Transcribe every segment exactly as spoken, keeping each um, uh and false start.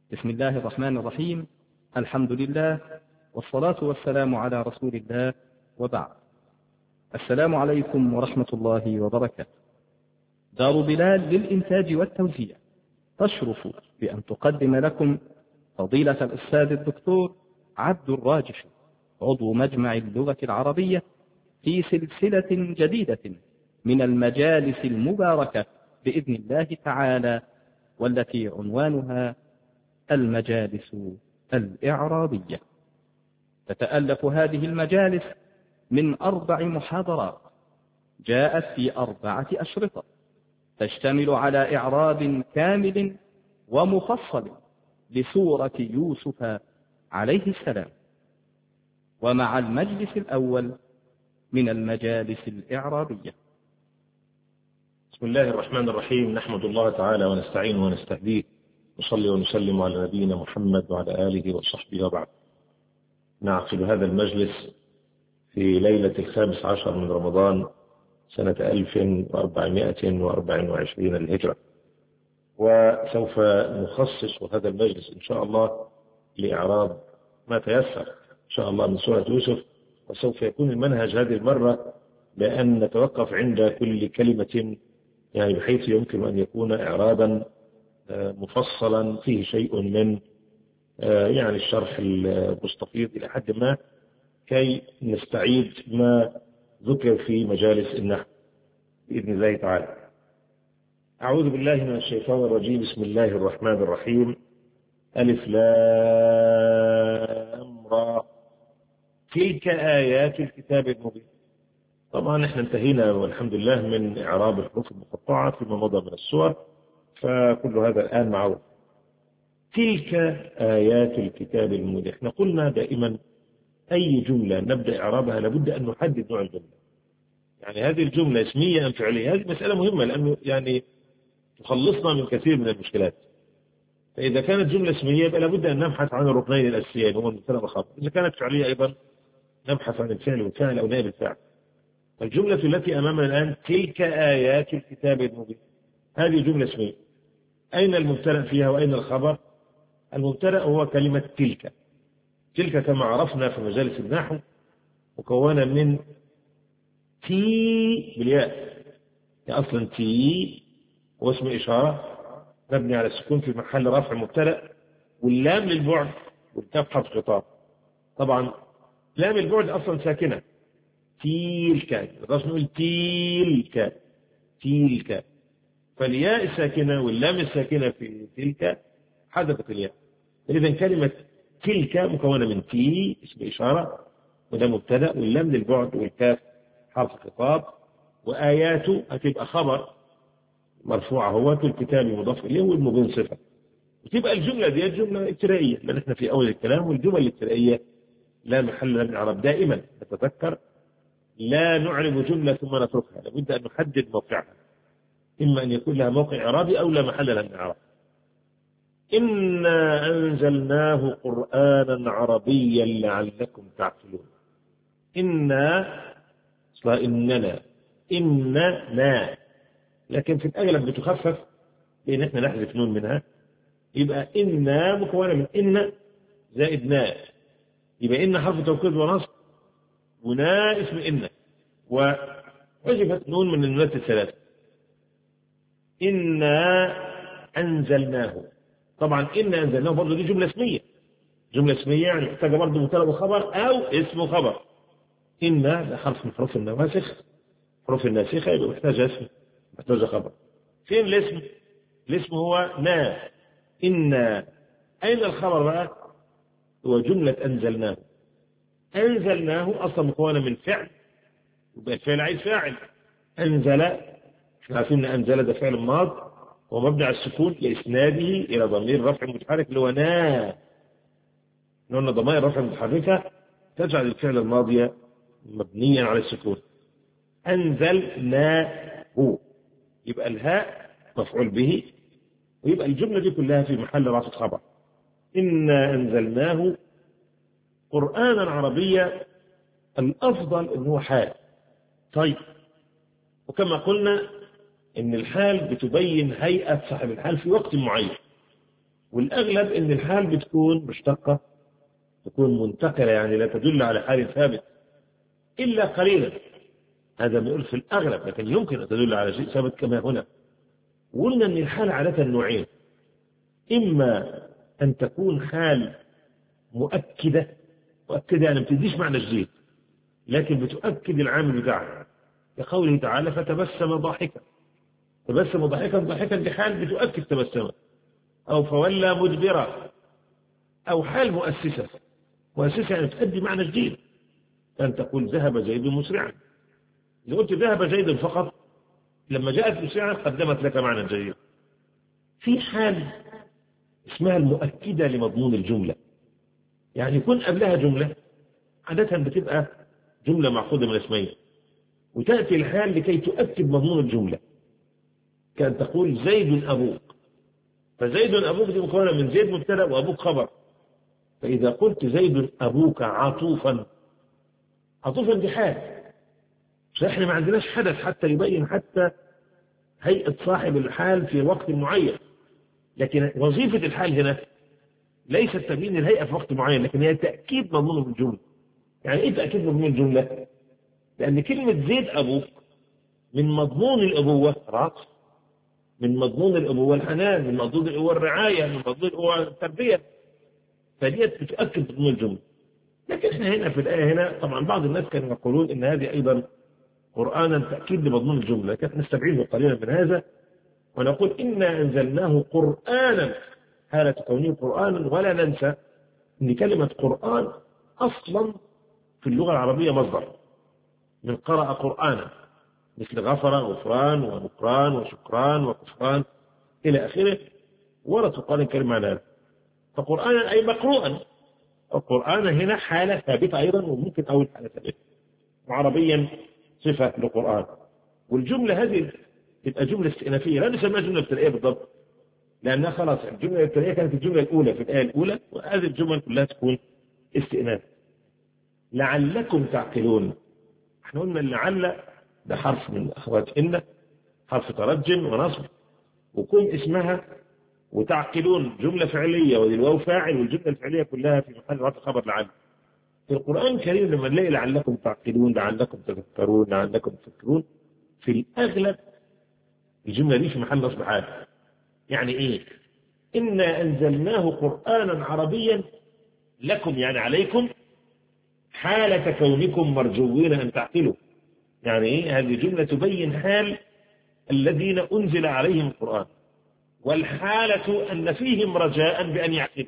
بسم الله الرحمن الرحيم. الحمد لله والصلاة والسلام على رسول الله، وبعد. السلام عليكم ورحمة الله وبركاته. دار بلال للإنتاج والتوزيع تشرف بأن تقدم لكم فضيلة الأستاذ الدكتور عبد الراجح، عضو مجمع اللغة العربية، في سلسلة جديدة من المجالس المباركة بإذن الله تعالى، والتي عنوانها المجالس الإعرابية. تتألف هذه المجالس من أربع محاضرات جاءت في أربعة أشرطة، تشتمل على إعراب كامل ومفصل لسورة يوسف عليه السلام. ومع المجلس الأول من المجالس الإعرابية. بسم الله الرحمن الرحيم. نحمد الله تعالى ونستعينه ونستهديه، نصلي ونسلم على نبينا محمد وعلى آله وصحبه وبعد. نعقد هذا المجلس في ليلة الخامس عشر من رمضان سنة ألف وأربعمائة وأربعة وعشرين الهجرة، وسوف نخصص هذا المجلس إن شاء الله لإعراب ما تيسر إن شاء الله من سورة يوسف. وسوف يكون المنهج هذه المرة بأن نتوقف عند كل كلمة، يعني بحيث يمكن أن يكون إعرابا مفصلا فيه شيء من يعني الشرح المستفيض إلى حد ما، كي نستعيد ما ذكر في مجالس النحو بإذن الله تعالى. أعوذ بالله من الشيطان الرجيم. بسم الله الرحمن الرحيم. ألف لام را تلك آيات الكتاب المبين. طبعا احنا انتهينا والحمد لله من إعراب الحروف المقطعة فيما مضى من السور، فكل هذا الآن معروف. تلك آيات الكتاب المبين. احنا قلنا دائما أي جملة نبدأ إعرابها لابد أن نحدد نوع الجملة، يعني هذه الجملة اسمية أم فعلية. هذه مسألة مهمة لأنه يعني تخلصنا من كثير من المشكلات. فإذا كانت جملة اسمية يبقى لابد أن نبحث عن الركنين الأساسيين، هو المبتدأ والخبر. إذا كانت فعلية أيضا نبحث عن الفعل والفاعل أو نائب الفاعل. الجملة التي أمامنا الآن تلك آيات الكتاب المبين، هذه جملة اسمية. أين المبتدأ فيها وأين الخبر؟ المبتدأ هو كلمة تلك. تلك كما عرفنا في مجالس النحو مكونة من تي بالياء، أصلا تي هو اسم إشارة مبني على السكون في محل رفع مبتدأ، واللام للبعد والكاف حرف خطاب. طبعا لام البعد أصلا ساكنة، تلك نقدر نقول تلك تلك، فالياء الساكنة واللام الساكنة في تلك حذفت الياء. إذا كلمة تلك مكونة من تي اسم إشارة وده مبتدأ، واللام للبعد والكاف حرف خطاب، وآياته هتبقى خبر مرفوعة هو الكتاب مضاف إليه والمبين صفة. وتبقى الجملة دي جملة ابتدائية لأن احنا في أول الكلام، والجمل الابتدائية لا محل لها من الإعراب. دائما نتذكر لا نعرب جملة ثم نتركها، لابد أن نحدد موقعها، إما أن يكون لها موقع إعرابي أو لا محل لها من الإعراب. إنا أنزلناه قرآنا عربيا لعلكم تعقلون. إنا أصلا إننا إننا، لكن في الأغلب بتخفف لأن احنا نحذف نون منها، يبقى إنا مكونة من إن زائد نا، يبقى إن حرف توكيد ونصب، ونا اسم إن، وحذفت نون من النونات الثلاثة. إنا أنزلناه. طبعا إنا أنزلناه برضه دي جملة اسمية، جملة اسمية يعني محتاجة برضه مبتدأ وخبر أو اسم خبر. إنا ده حرف من حروف النواسخ، حروف الناسخة، يبقى محتاج اسم محتاج خبر. فين الاسم؟ الاسم هو نا إنا. أين الخبر بقى؟ هو جملة أنزلناه. أنزلناه أصلا مكونة من فعل، يبقى الفعل عايز فاعل. أنزل احنا عارفين أن أنزل ده فعل ماض ومبني على السكون لإسناده إلى ضمير رفع متحرك اللي هو نا. لأن ضمائر رفع متحركة تجعل الفعل الماضي مبنيا على السكون. أنزلناه يبقى الهاء مفعول به، ويبقى الجملة دي كلها في محل رفع خبر. إنا أنزلناه قرآنا عربيا، الأفضل أنه حال. طيب، وكما قلنا إن الحال بتبين هيئة صاحب الحال في وقت معين. والأغلب إن الحال بتكون مشتقة، تكون منتقلة، يعني لا تدل على حال ثابت إلا قليلا. هذا بنقول في الأغلب، لكن يمكن أن تدل على شيء ثابت كما هنا. وقلنا أن الحال عادة نوعين: إما أن تكون حال مؤكدة، مؤكدة يعني ما بتديش معنى جديد لكن بتؤكد العامل بتاعها، كقوله تعالى فتبسم ضاحكا. تبسم ضاحكا، ضاحكا دي حال بتؤكد تبسما. أو فولى مدبرا، أو حال مؤسسة. مؤسسة يعني تؤدي معنى جديد، أن تقول ذهب زيد مسرعا. إذا قلت ذهب زيد فقط لما جاءت مسرعا قدمت لك معنى جديد. في حال اسمها المؤكدة لمضمون الجملة، يعني يكون قبلها جملة عادة بتبقى جملة معقودة من اسمين، وتأتي الحال لكي تؤكد مضمون الجملة، كأن تقول زيد أبوك. فزيد أبوك دي مكونة من زيد مبتدأ وأبوك خبر. فإذا قلت زيد أبوك عطوفا، عطوفا دي حال، فإحنا ما عندناش حدث حتى يبين حتى هيئة صاحب الحال في وقت معين، لكن وظيفة الحال هنا ليست تبيين الهيئة في وقت معين، لكن هي تأكيد مضمون الجملة. يعني إيه تأكيد مضمون الجملة؟ لأن كلمة زيد أبوك من مضمون الأبوة رأس، من مضمون الأبوة الحنان، من مضمون الأبوة الرعاية، من مضمون الأبوة التربية، فديت بتؤكد مضمون الجملة. لكن احنا هنا في الآية هنا طبعا بعض الناس كانوا يقولون إن هذه أيضا قرآنا تأكيد لمضمون الجملة، لكن نستبعده قليلا من هذا ونقول إنا أنزلناه قرآنا حالة كونه قرآنا. ولا ننسى أن كلمة قرآن أصلا في اللغة العربية مصدر من قرأ قرآنا، مثل غفر غفران ونكران وشكران وكفران إلى آخره، ورد في القرآن الكريم معنى هذا. فقرآنا أي مقروءا، القرآن هنا حالة ثابتة أيضا، وممكن أول حالة ثابتة وعربيا صفة للقرآن. والجملة هذه تبقى جملة استئنافية، لا نسميها جملة ابتدائية بالضبط، لأنها خلاص الجملة الابتدائية كانت الجملة الأولى في الآية الأولى، وهذه الجمل كلها تكون استئناف. لعلكم تعقلون، احنا قلنا لعل ده حرف من أخوات إن، حرف ترج ونصب، وكون اسمها، وتعقلون جملة فعلية والواو فاعل، والجملة الفعلية كلها في محل رفع خبر لعل. في القرآن الكريم لما نلاقي لعلكم تعقلون، لعلكم تذكرون، لعلكم تفكرون، في الأغلب الجملة دي في محل نصب حال. يعني إيه؟ إنا أنزلناه قرآنا عربيا لكم، يعني عليكم، حالة كونكم مرجوين أن تعقلوا. يعني إيه؟ هذه جملة تبين حال الذين أنزل عليهم القرآن، والحالة أن فيهم رجاء بأن يعقلوا،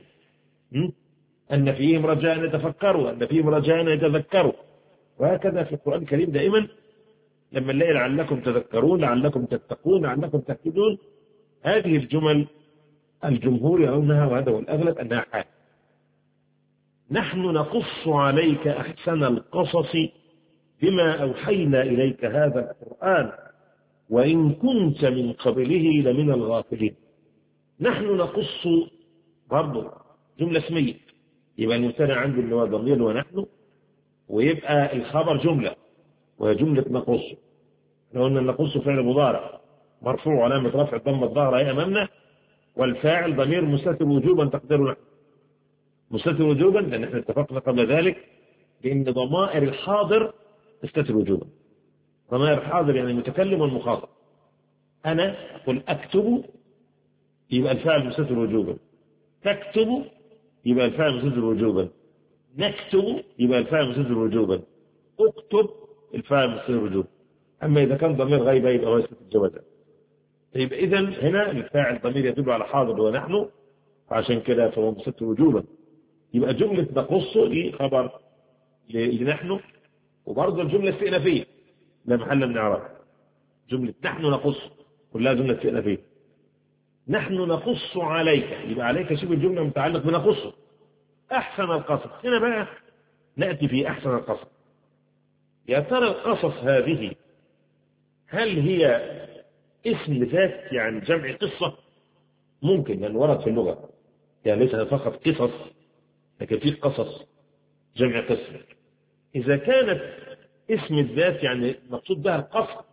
أن فيهم رجاء أن يتفكروا، أن فيهم رجاء أن يتذكروا. وهكذا في القرآن الكريم دائما لما نلاقي لعلكم تذكرون، لعلكم تتقون، لعلكم تهتدون، هذه الجمل الجمهور يرونها، وهذا هو الأغلب، أنها حال. نحن نقص عليك أحسن القصص بما أوحينا إليك هذا القرآن وإن كنت من قبله لمن الغافلين. نحن نقص برضو جملة اسمية، يبقى المبتدأ عنده اللي هو ضمير ونحن، ويبقى الخبر جملة وهي جملة نقص. احنا قلنا نقص فعل مضارع مرفوع علامة رفع الضمة الظاهرة هي أمامنا، والفاعل ضمير مستتر وجوبا تقديره نحن. مستتر وجوبا لأن احنا اتفقنا قبل ذلك بأن ضمائر الحاضر تستتر وجوبا. ضمائر الحاضر يعني المتكلم والمخاطب. أنا أقول أكتب يبقى الفاعل مستتر وجوبا، تكتب يبقى الفاعل مستتر وجوبا، نكتب يبقى الفاعل مستتر وجوبا، اكتب الفاعل مستتر وجوبا. أما إذا كان ضمير غيبة يبقى هو يستتر جوازا. يبقى إذن هنا الفاعل ضمير يدل على حاضر ونحن، فعشان كده فهو مستتر وجوبا. يبقى جملة نقص دي خبر لنحن، وبرضه الجملة استئنافية لا محل من إعراب. جملة نحن نقص كلها جملة استئنافية. نحن نقص عليك، يبقى عليك شبه الجملة متعلق بنقص أحسن القصص. هنا بقى نأتي في أحسن القصص. يا ترى القصص هذه هل هي اسم ذات يعني جمع قصة؟ ممكن، لأن ورد في اللغة يعني ليس فقط قصص، لكن في قصص جمع قصة. إذا كانت اسم الذات يعني مقصود بها القصص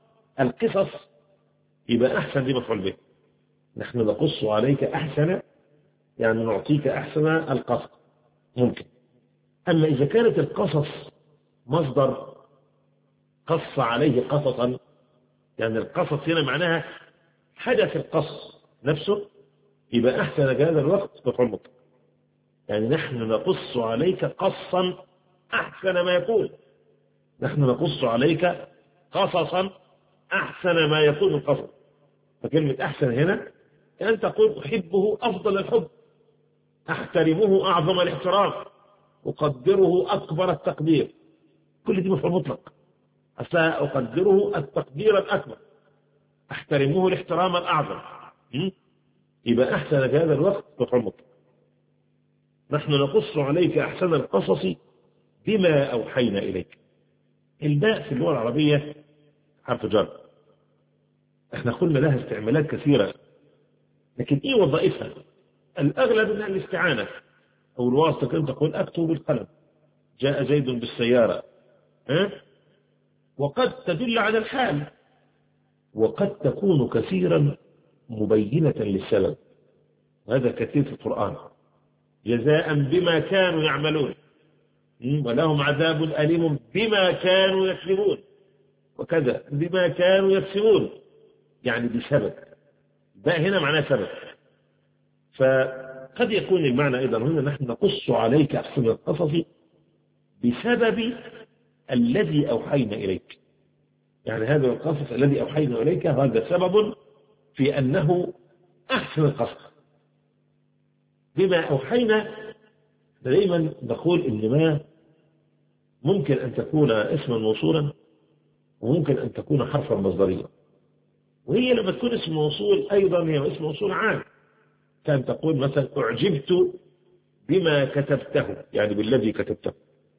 القصص، يبقى أحسن دي مفعول به. نحن نقص عليك أحسن يعني نعطيك أحسن القصص ممكن. أما إذا كانت القصص مصدر قص عليه قصصا، يعني القصص هنا معناها حدث القصص نفسه، يبقى أحسن في هذا الوقت مفعول مطلق. يعني نحن نقص عليك قصا أحسن ما يكون، نحن نقص عليك قصصا أحسن ما يكون القصص. فكلمة أحسن هنا يعني تقول أحبه أفضل الحب، أحترمه أعظم الاحترام، أقدره أكبر التقدير. كل دي مفعول مطلق، أصلا أقدره التقدير الأكبر، أحترمه الاحترام الأعظم. يبقى أحسن في هذا الوقت مفعول مطلق. نحن نقص عليك أحسن القصص بما أوحينا إليك. الباء في اللغة العربية حرف جر، احنا قلنا لها استعمالات كثيرة، لكن ايه وظائفها؟ الأغلب انها الاستعانة أو الواسطة. كنت تقول أكتب بالقلم، جاء زيد بالسيارة، ها؟ وقد تدل على الحال، وقد تكون كثيرا مبينة للسبب، وهذا كثير في القرآن. جزاء بما كانوا يعملون ولهم عذاب أليم بما كانوا يكذبون، وكذا بما كانوا يكسبون، يعني بسبب. باء هنا معناه سبب. فقد يكون المعنى أيضا هنا نحن نقص عليك أحسن القصص بسبب الذي أوحينا إليك. يعني هذا القصص الذي أوحينا إليك هذا سبب في أنه أحسن القصص. بما أوحينا دائما نقول إن ما ممكن أن تكون اسما موصولا، وممكن أن تكون حرفا مصدريا. وهي لما تكون اسم موصول أيضا هي اسم موصول عام. كان تقول مثلا أعجبت بما كتبته، يعني بالذي كتبته.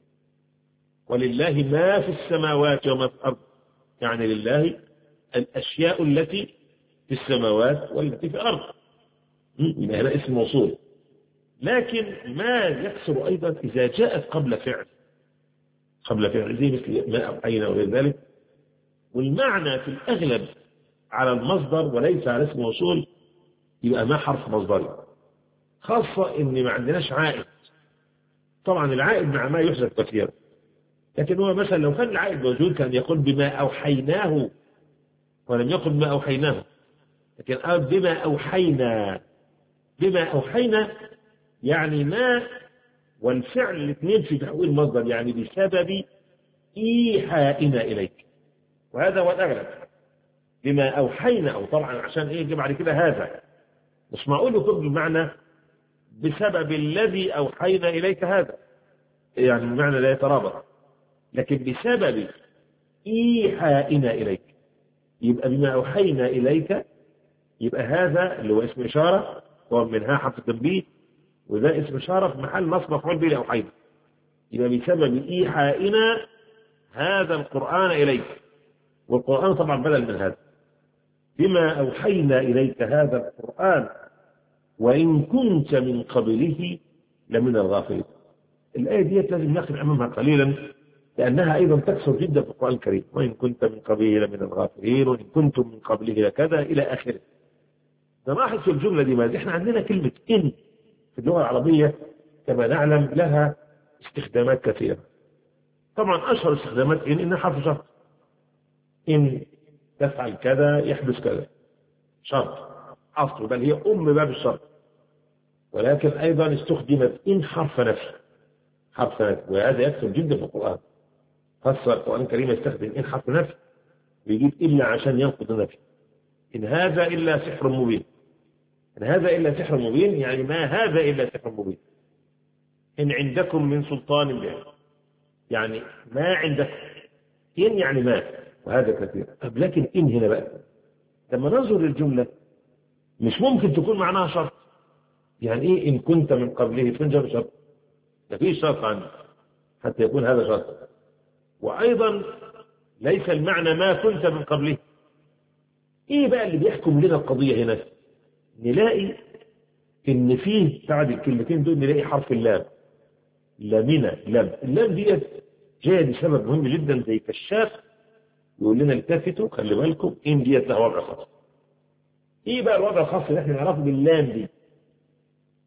ولله ما في السماوات وما في الأرض، يعني لله الأشياء التي في السماوات والتي في الأرض. هذا اسم موصول. لكن ما يكسر أيضا إذا جاءت قبل فعل، قبل فعل زي مثل ما أوحينا وغير ذلك، والمعنى في الأغلب على المصدر وليس على اسم موصول، يبقى ما حرف مصدري، خاصة إن ما عندناش عائد. طبعا العائد مع ما يحذف كثيرا، لكن هو مثلا لو كان العائد موجود كان يقول بما أوحيناه، ولم يقل بما أوحيناه، لكن قال بما أوحينا. بما أوحينا يعني ما والفعل الاثنين في تحويل مصدر، يعني بسبب إيحائنا إليك، وهذا هو الأغلب. بما أوحينا، أو طبعا عشان إيه يجب على كده هذا، مش معقول يكون بمعنى بسبب الذي أوحينا إليك، هذا يعني المعنى لا يترابط. لكن بسبب إيحائنا إليك، يبقى بما أوحينا إليك، يبقى هذا اللي هو اسم إشارة ومنها حرف تنبيه، وده اسم إشارة في محل نصب مفعول به لأوحينا. يبقى بسبب إيحائنا هذا القرآن إليك، والقرآن طبعا بدل من هذا. بما أوحينا إليك هذا القرآن وإن كنت من قبله لمن الغافلين. الآية دي لازم نقف أمامها قليلا، لأنها أيضا تكثر جدا في القرآن الكريم. وإن كنت من قبله لمن الغافلين، وإن كنتم من قبله لكذا إلى آخره. نلاحظ في الجملة دي ماذا؟ إحنا عندنا كلمة إن في اللغة العربية كما نعلم لها استخدامات كثيرة. طبعا أشهر استخدامات إن إنها حرف شرط. إن تفعل كذا يحدث كذا، شرط أصل، بل هي أم باب الشرط. ولكن أيضا استخدمت إن حرف نفي، حرف نفي، وهذا يكثر جدا في القرآن. خاصة القرآن الكريم يستخدم إن حرف نفي، بيجيب إلا عشان ينقض النفي. إن هذا إلا سحر مبين. إن هذا إلا سحر مبين يعني ما هذا إلا سحر مبين. إن عندكم من سلطان به، يعني ما عندكم. إن يعني ما، وهذا كثير. طب لكن إن هنا بقى لما ننظر للجملة مش ممكن تكون معناها شرط. يعني إيه إن كنت من قبله؟ فين جاب شرط؟ ما فيش شرط عنه حتى يكون هذا شرط. وأيضا ليس المعنى ما كنت من قبله. إيه بقى اللي بيحكم لنا القضية هنا؟ نلاقي إن فيه بعد الكلمتين دول نلاقي حرف اللام، لامنا لام. اللام دي جاية لسبب مهم جدا زي كشاف يقول لنا التفتوا خلي بالكم إن ديت لها وضع خاص. إيه بقى الوضع الخاص اللي احنا نعرفه باللام دي؟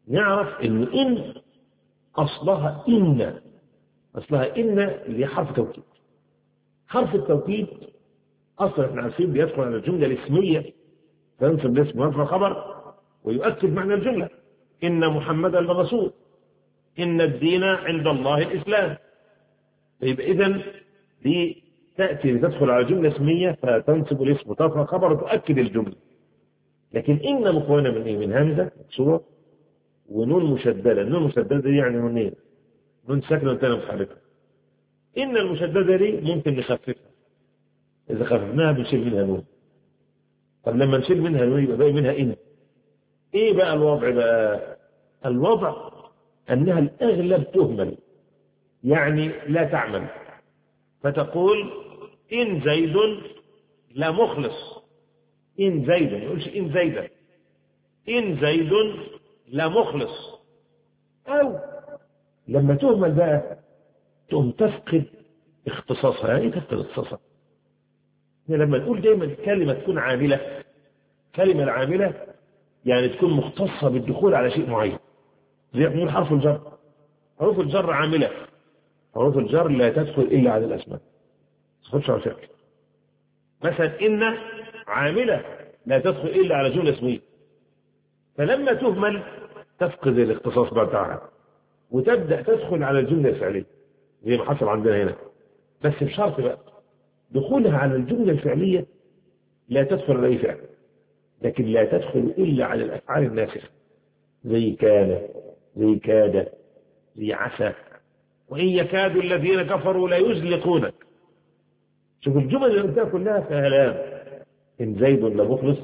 نعرف إن إن أصلها إن أصلها إن اللي هي حرف توكيد. حرف التوكيد أصلا احنا عارفين بيدخل على الجملة الاسمية فينصب الاسم ويرفع خبر ويؤكد معنى الجملة. إن محمدا لرسول، إن الدين عند الله الإسلام. يبقى إذن دي تأتي لتدخل على جملة اسمية فتنصب الاسم وترفع خبر وتؤكد الجملة. لكن إن مكونة من إيه؟ من همزة مكسورة ونون مشددة. النون مشددة دي يعني نونين، نون ساكنة وتانية متحركة. إن المشددة دي ممكن نخففها، إذا خففناها بنشيل منها نون. طب لما نشيل منها نون يبقى باقي منها إن. إيه بقى الوضع بقى؟ الوضع أنها الأغلب تهمل، يعني لا تعمل. فتقول إن زيد لا مخلص. إن زيد، ما يقولش إن زيدا. إن زيد لا مخلص. أو لما تهمل بقى تقوم تفقد اختصاصها. يعني إيه تفقد اختصاصها؟ يعني لما نقول دايما كلمة تكون عاملة، كلمة العاملة يعني تكون مختصة بالدخول على شيء معين. زي نقول حرف الجر، حروف الجر عاملة. حروف الجر لا تدخل إلا على الأسماء، ما تدخلش على فعل. مثلا إن عاملة لا تدخل إلا على جملة اسمية. فلما تهمل تفقد الاختصاص بتاعها وتبدأ تدخل على الجملة الفعلية زي ما حصل عندنا هنا. بس بشرط بقى دخولها على الجملة الفعلية لا تدخل على أي فعل، لكن لا تدخل إلا على الأفعال الناسخة زي كان، زي كاد، زي عسى. وإن يكاد الذين كفروا لا يزلقونك. شوف الجمل اللي قلتها كلها فيها لام. إن زيد لمخلص،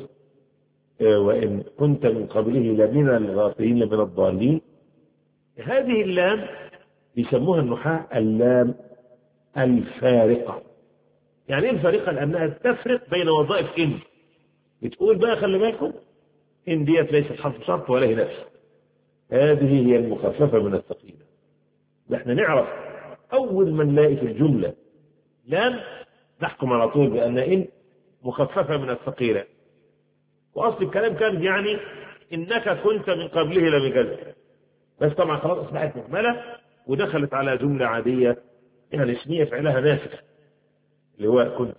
وإن كنت من قبله لمن الغافلين لمن الضالين. هذه اللام يسموها النحاة اللام الفارقة. يعني ايه الفارقة؟ لأنها تفرق بين وظائف إن. بتقول بقى خلي بالكم إن ديت ليست حرف شرط ولا هي نفس، هذه هي المخففة من الثقيلة. احنا نعرف أول ما نلاقي في الجملة لام نحكم على طول بأن إن مخففة من الثقيلة. وأصل الكلام كان يعني إنك كنت من قبله لم كذا، بس طبعا خلاص أصبحت مهملة ودخلت على جملة عادية يعني اسمية فعلها ناسخ اللي هو كنت.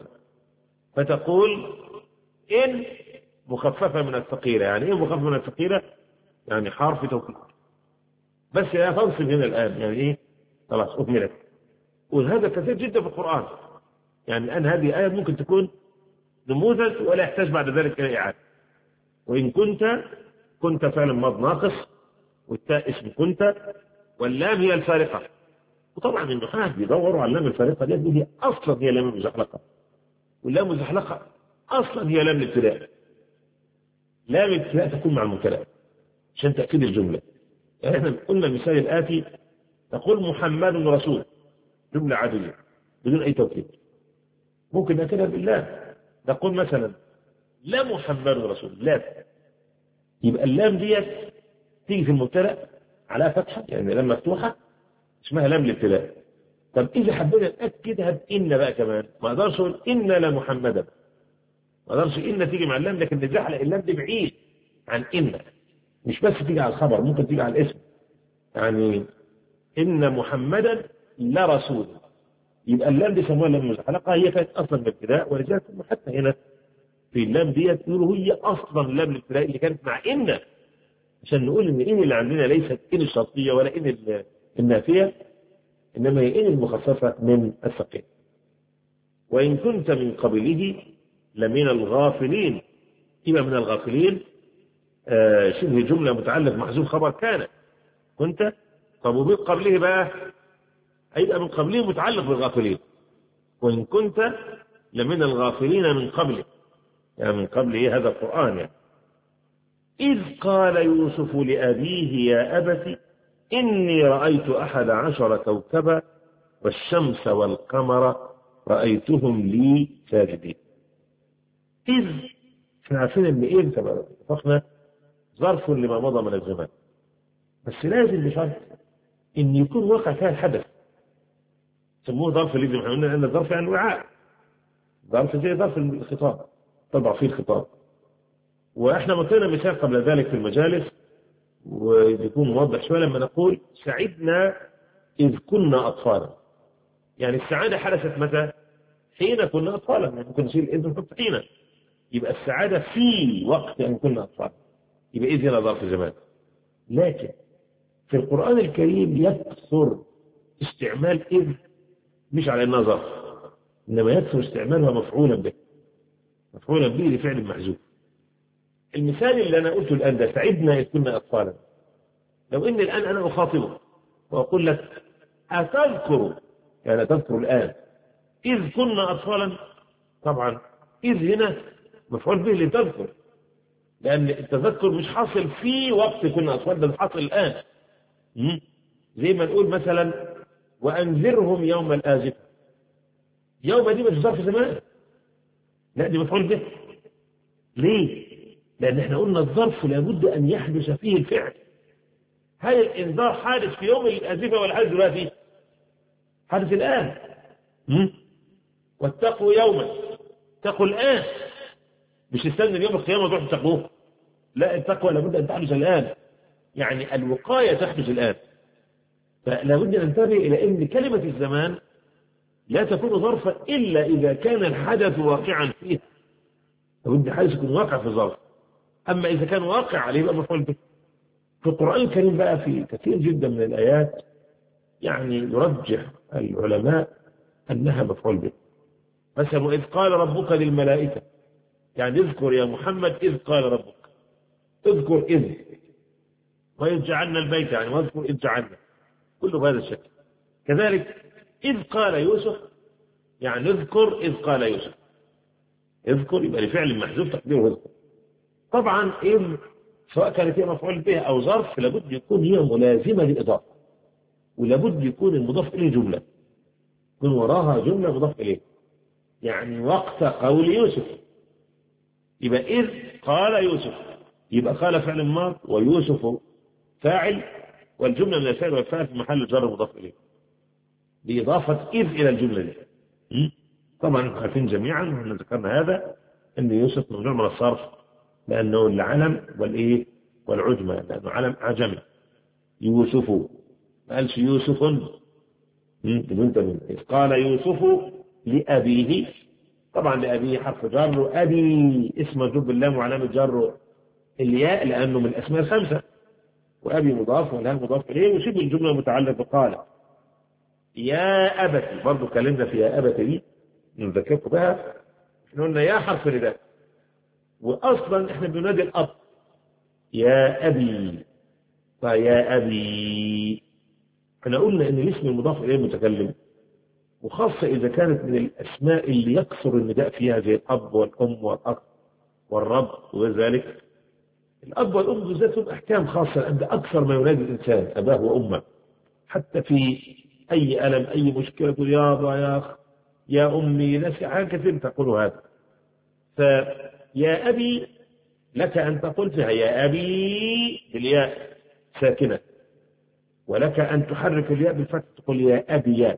فتقول إن مخففة من الثقيلة. يعني إيه مخففة من الثقيلة؟ يعني حرف توكيد. بس يا تنصب هنا الآن يعني إيه؟ خلاص أكملت. وهذا كثير جدا في القرآن. يعني الآن هذه آية ممكن تكون نموذج ولا يحتاج بعد ذلك إلى إعادة. وإن كنت، كنت فعلا ماض ناقص، والتاء اسم كنت، واللام هي الفارقة. وطبعا النحاة بيدوروا على اللام الفارقة دي، دي أصلا هي لام المزحلقة، واللام المزحلقة أصلا هي لام الابتداء. لام الابتداء تكون مع المبتدأ عشان تأكيد الجملة. يعني احنا قلنا المثال الآتي، تقول محمد رسول، جملة عادية بدون أي توكيد. ممكن نأكدها باللام، نقول مثلا لا محمد رسول، لا. يبقى اللام ديت تيجي في المبتدأ على فتحة، يعني لام مفتوحة اسمها لام الابتداء. طب إذا حبينا نأكدها بإن بقى كمان، ما أقدرش أقول إن لا محمدا، ما أقدرش إن تيجي مع اللام، لكن نزحلق اللام دي بعيد عن إن، مش بس تيجي على الخبر، ممكن تيجي على الاسم. يعني إن محمدا لرسول، يبقى اللام دي سموها لام المزحلقة، هي كانت أصلا الابتداء. ولذلك حتى هنا في اللام ديت يقولوا هي أصلا اللام الابتداء اللي كانت مع إن، عشان نقول إن إن اللي عندنا ليست إن الشرطية ولا إن النافية، إنما هي إن المخففة من الثقيل. وإن كنت من قبله لمن الغافلين، يبقى من الغافلين آه شبه جملة متعلق محذوف خبر كان. كنت، طب ومن قبله بقى هيبقى من قبله متعلق بالغافلين. وإن كنت لمن الغافلين من قبله، يعني من قبل إيه؟ هذا القرآن. يعني إذ قال يوسف لأبيه يا أبت إني رأيت أحد عشر كوكبا والشمس والقمر رأيتهم لي ساجدين. إذ احنا عارفين إن إيه كما اتفقنا ظرف لما مضى من الزمان، بس لازم بشرط إن يكون واقع فيها الحدث. سموه ظرف لازم، احنا قلنا أن الظرف يعني وعاء، ظرف زي ظرف الخطاب طبع فيه الخطاب. وإحنا مثلنا مثال قبل ذلك في المجالس ويكون موضح شوية لما نقول سعدنا إذ كنا أطفالا. يعني السعادة حدثت متى؟ حين كنا أطفالا. يعني ممكن نشيل إذ ونحط حين، يبقى السعادة في وقت أن كنا أطفالا، يبقى إذ هنا ظرف زمان. لكن في القرآن الكريم يكثر استعمال إذ مش على إنها ظرف، إنما يكثر استعمالها مفعولا به، مفعولا به لفعل محذوف. المثال اللي أنا قلته الآن ده سعدنا إذ كنا أطفالا، لو إن الآن أنا أخاطبك وأقول لك أتذكر، يعني تذكر الآن إذ كنا أطفالا، طبعا إذ هنا مفعول به لتذكر، لأن التذكر مش حاصل في وقت كنا أطفال، ده حاصل الآن. زي ما نقول مثلا وأنذرهم يوم الآزفة، يوم دي مش ظرف زمان، لا دي مفعول به. ليه؟ لأن احنا قلنا الظرف لابد أن يحدث فيه الفعل. هل الإنذار حادث في يوم الآزفة ولا حادث دلوقتي؟ حادث الآن. واتقوا يوما، اتقوا الآن، مش استنى اليوم القيامة تروح تتقوه، لا التقوى لابد أن تحدث الآن، يعني الوقاية تحدث الآن. فلابد أن ننتبه إلى أن كلمة الزمان لا تكون ظرفا إلا إذا كان الحدث واقعا فيه، لابد الحدث يكون واقع في الظرف. أما إذا كان واقع عليه يبقى مفعول به. في القرآن الكريم بقى في كثير جدا من الآيات يعني يرجح العلماء أنها مفعول به. مثلا وإذ قال ربك للملائكة، يعني اذكر يا محمد إذ قال ربك، اذكر إذ، وإذ جعلنا البيت، يعني واذكر إذ جعلنا، كله بهذا الشكل. كذلك إذ قال يوسف، يعني اذكر إذ قال يوسف، اذكر يبقى لفعل محذوف تقديره اذكر. طبعا إذ سواء كانت هي مفعول به أو ظرف لابد يكون هي ملازمة للإضافة، ولابد يكون المضاف إليه جملة، يكون وراها جملة مضاف إليه. يعني وقت قول يوسف، يبقى إذ قال يوسف، يبقى قال فعل ماض ويوسف فاعل، والجملة من الفعل والفاعل في محل جر مضاف إليه بإضافة إذ إلى الجملة دي. طبعا عارفين جميعا وإحنا ذكرنا هذا أن يوسف ممنوع من الصرف، لأنه العلم والإيه والعجمة، لأنه علم عجمي. يوسف ما قالش يوسف، إذ قال يوسف لأبيه، طبعا لأبيه حرف جر، أبي اسم مجرور باللام وعلامة جر الياء لأنه من الأسماء الخمسة، وأبي مضاف والهاء مضاف إليه، وشبه الجملة متعلقة بقال. يا أبتي برضه كلمنا في يا أبتي دي نذكركم بها، احنا قلنا يا حرف نداء، وأصلا احنا بننادي الأب يا أبي، فيا أبي احنا قلنا إن الاسم المضاف إليه المتكلم، وخاصة إذا كانت من الأسماء اللي يكثر النداء فيها زي الأب والأم والأخ والرب وذلك. الأب والأم بالذات لهم أحكام خاصة عند أكثر ما ينادي الإنسان أباه وأمه، حتى في أي ألم أي مشكلة تقول يا أبا يا أخ يا أمي، ناس حاجة كثير تقول هذا. فيا أبي لك أن تقول فيها يا أبي بالياء ساكنة، ولك أن تحرك الياء بالفتح تقول يا أبي يا،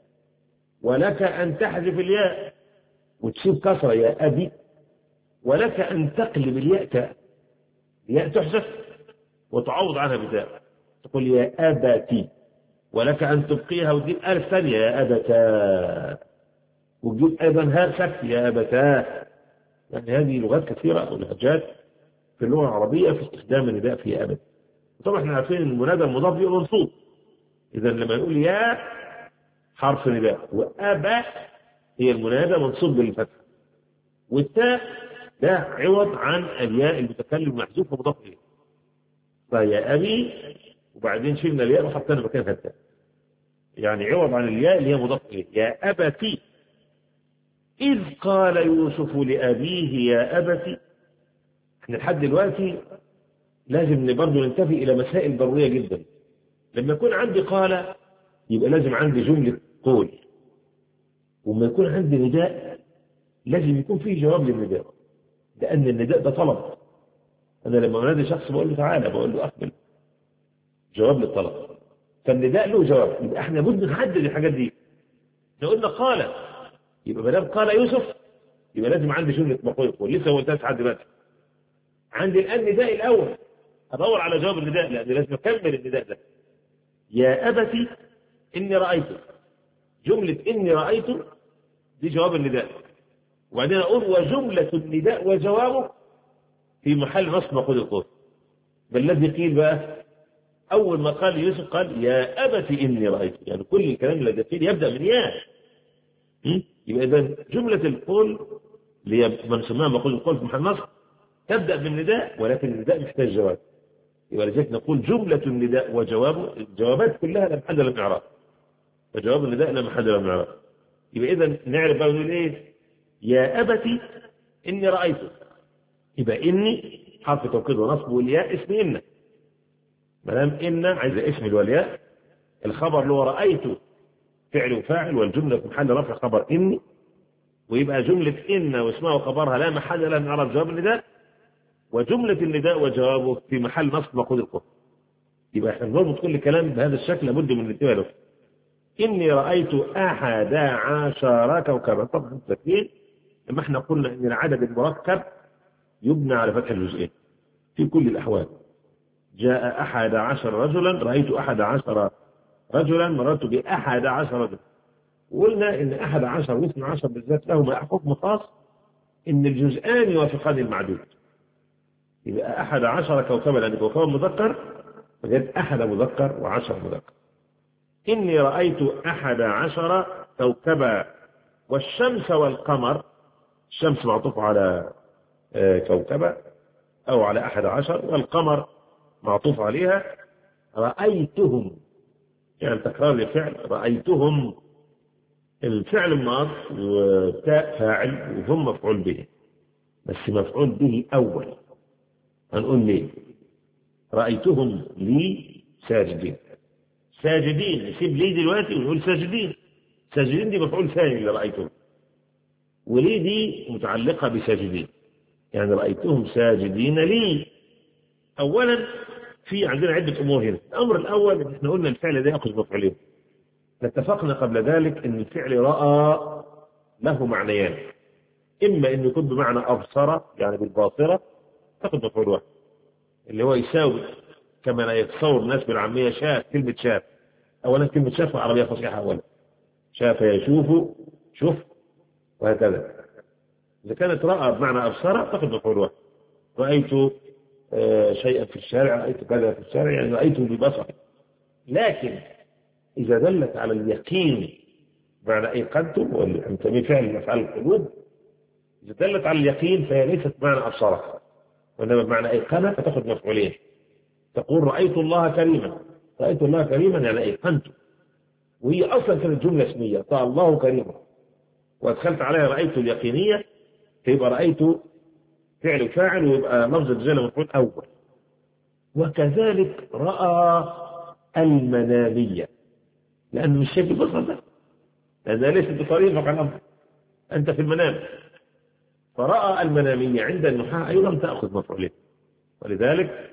ولك أن تحذف الياء وتشيل كسرة يا أبي، ولك أن تقلب الياء تاء، الياء تحذف وتعوض عنها بتاء تقول يا أبتي، ولك أن تبقيها وتجيب ألف ثانية يا أبتا، وتجيب أيضا هاء سكت يا أبتا. يعني هذه لغات كثيرة أو لهجات في اللغة العربية في استخدام النداء في أبد. طبعا احنا عارفين المنادى المضاف يبقى منصوب، إذا لما نقول يا حرف نداء وأبا هي المنادى منصوب بالفتح، والتاء ده عوض عن الياء المتكلم محذوف ومضاف إليه، فيا أبي وبعدين شلنا الياء وحطينا مكانها التاء، يعني عوض عن الياء اللي هي مضاف إليه يا أبتي. إذ قال يوسف لأبيه يا أبتي، احنا لحد دلوقتي لازم برضه ننتبه إلى مسائل ضرورية جدا. لما يكون عندي قال يبقى لازم عندي جملة قول، وما يكون عندي نداء لازم يكون فيه جواب للنداء، لأن النداء ده طلب. أنا لما أنادي شخص بقول له تعالى، بقول له أقبل، جواب للطلب، فالنداء له جواب. يبقى احنا بد نحدد الحاجات دي. لو قلنا قال يبقى ما دام قال يوسف يبقى لازم عندي جملة مقول يقول، لسه هو قلتها لحد دلوقتي. عندي الآن نداء الأول أدور على جواب النداء، لأن لازم أكمل النداء ده. يا أبتي إني رأيت، جملة إني رأيت دي جواب النداء، وبعدين أقول وجملة النداء وجوابه في محل نصب مفعول القول. بل الذي قيل بقى أول ما قال يوسف قال يا أبتي إني رأيت، يعني كل الكلام الذي قيل يبدأ من يا. يبقى إذن جملة القول اللي من سماها مفعول القول في محل نصب تبدأ بالنداء، ولكن النداء محتاج جواب. يبقى لذلك نقول جملة النداء وجوابه، الجوابات كلها لا محل لها من إعراب، فجواب النداء لا محل له من إعراب. يبقى إذن نعرف بقى نقول إيه؟ يا أبتي إني رأيت، يبقى إني حرف توكيد ونصب، والياء اسم إن، ما دام إن عايز اسم والياء. الخبر اللي هو رأيت فعل وفاعل، والجملة في محل رفع خبر إني، ويبقى جملة إن واسمها وخبرها لا محل لها من إعراب جواب النداء، وجملة النداء وجوابه في محل نصب مفعول القول. يبقى احنا بنربط كل كلام بهذا الشكل، لابد من الانتباه له. إني رأيت أحد عشر كوكبا. طبعا تكوين لما احنا قلنا إن العدد المركب يبنى على فتح الجزئين في كل الأحوال. جاء أحد عشر رجلا، رأيت أحد عشر رجلا، مررت بأحد عشر رجلا. وقلنا إن أحد عشر واثنى عشر بالذات لهما حكم خاص، إن الجزئان يوافقان المعدود. يبقى أحد عشر كوكبا لأن كوكبا مذكر، فجد أحد مذكر وعشر مذكر. إني رأيت أحد عشر كوكبا والشمس والقمر، الشمس معطوف على كوكبا أو على أحد عشر، والقمر معطوف عليها. رأيتهم يعني تكرار الفعل، رأيتهم الفعل الماض وتاء فاعل وهم مفعول به، بس مفعول به أول. هنقول ليه؟ رأيتهم لي ساجدين. ساجدين نسيب لي دلوقتي ونقول ساجدين. ساجدين دي مفعول ثاني اللي رأيتهم، ولي دي متعلقة بساجدين، يعني رأيتهم ساجدين لي. أولا في عندنا عدة أمور هنا. الأمر الأول إن احنا قلنا الفعل ده يأخذ مفعولين. اتفقنا قبل ذلك إن الفعل رأى له معنيان، إما إنه يكون بمعنى أبصر يعني بالباصرة تأخذ مفعول واحد، اللي هو يساوي كما لا يتصور الناس بالعامية شاف. كلمة شاف أولا كلمة شاف عربية فصيحة، أولا شاف يشوف شوف وهكذا. إذا كانت رأى بمعنى أبصر تأخذ مفعول واحد. رأيت شيئا في الشارع، رأيت كذا في الشارع يعني رأيته ببصر. لكن إذا دلت على اليقين معنى أيقنتم، واللي فعل من أفعال القلوب، إذا دلت على اليقين فهي ليست بمعنى أبصره، وإنما بمعنى أيقنة، فتأخذ مفعولين. تقول رأيت الله كريما، رأيت الله كريما يعني أيقنت، وهي أصلا كانت جملة اسمية، طال الله كريما، وأدخلت عليها رأيت اليقينية، فيبقى رأيت فعل فاعل، ويبقى لفظ الجلالة مفعول أول. وكذلك رأى المنامية، لأنه مش شايف البصر ده، لأنها ليست بطريقك عن أمر، أنت في المنام. فرأى المنامية عند النحاة أيضا تأخذ مفعولين، ولذلك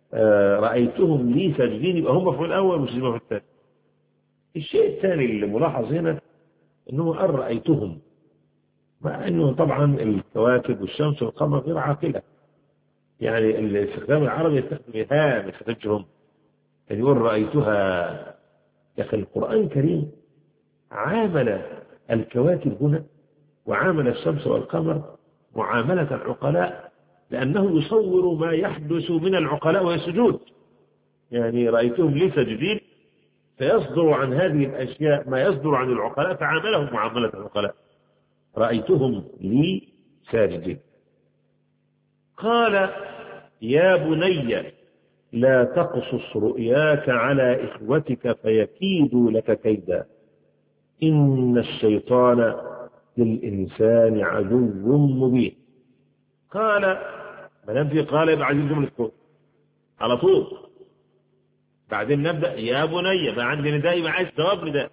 رأيتهم لي ساجدين، يبقى هم مفعول أول مش المفعول الثاني. الشيء الثاني اللي ملاحظ هنا أنه قال رأيتهم، مع أنه طبعا الكواكب والشمس والقمر غير عاقلة، يعني الاستخدام العربي يستخدم ها ما يستخدمش هم، يعني يقول رأيتها. يا أخي القرآن الكريم عامل الكواكب هنا وعامل الشمس والقمر معاملة العقلاء، لأنه يصور ما يحدث من العقلاء ويسجود. يعني رأيتهم لي ساجدين، فيصدر عن هذه الأشياء ما يصدر عن العقلاء، فعاملهم معاملة العقلاء. رأيتهم لي ساجدين. قال يا بني لا تقصص رؤياك على إخوتك فيكيدوا لك كيدا إن الشيطان للإنسان عدو مبين. قال ما دام في قال يبقى عايزين جملة كون على طول، بعدين نبدأ يا بني، بقى عندي نداء يبقى عايز جواب نداء.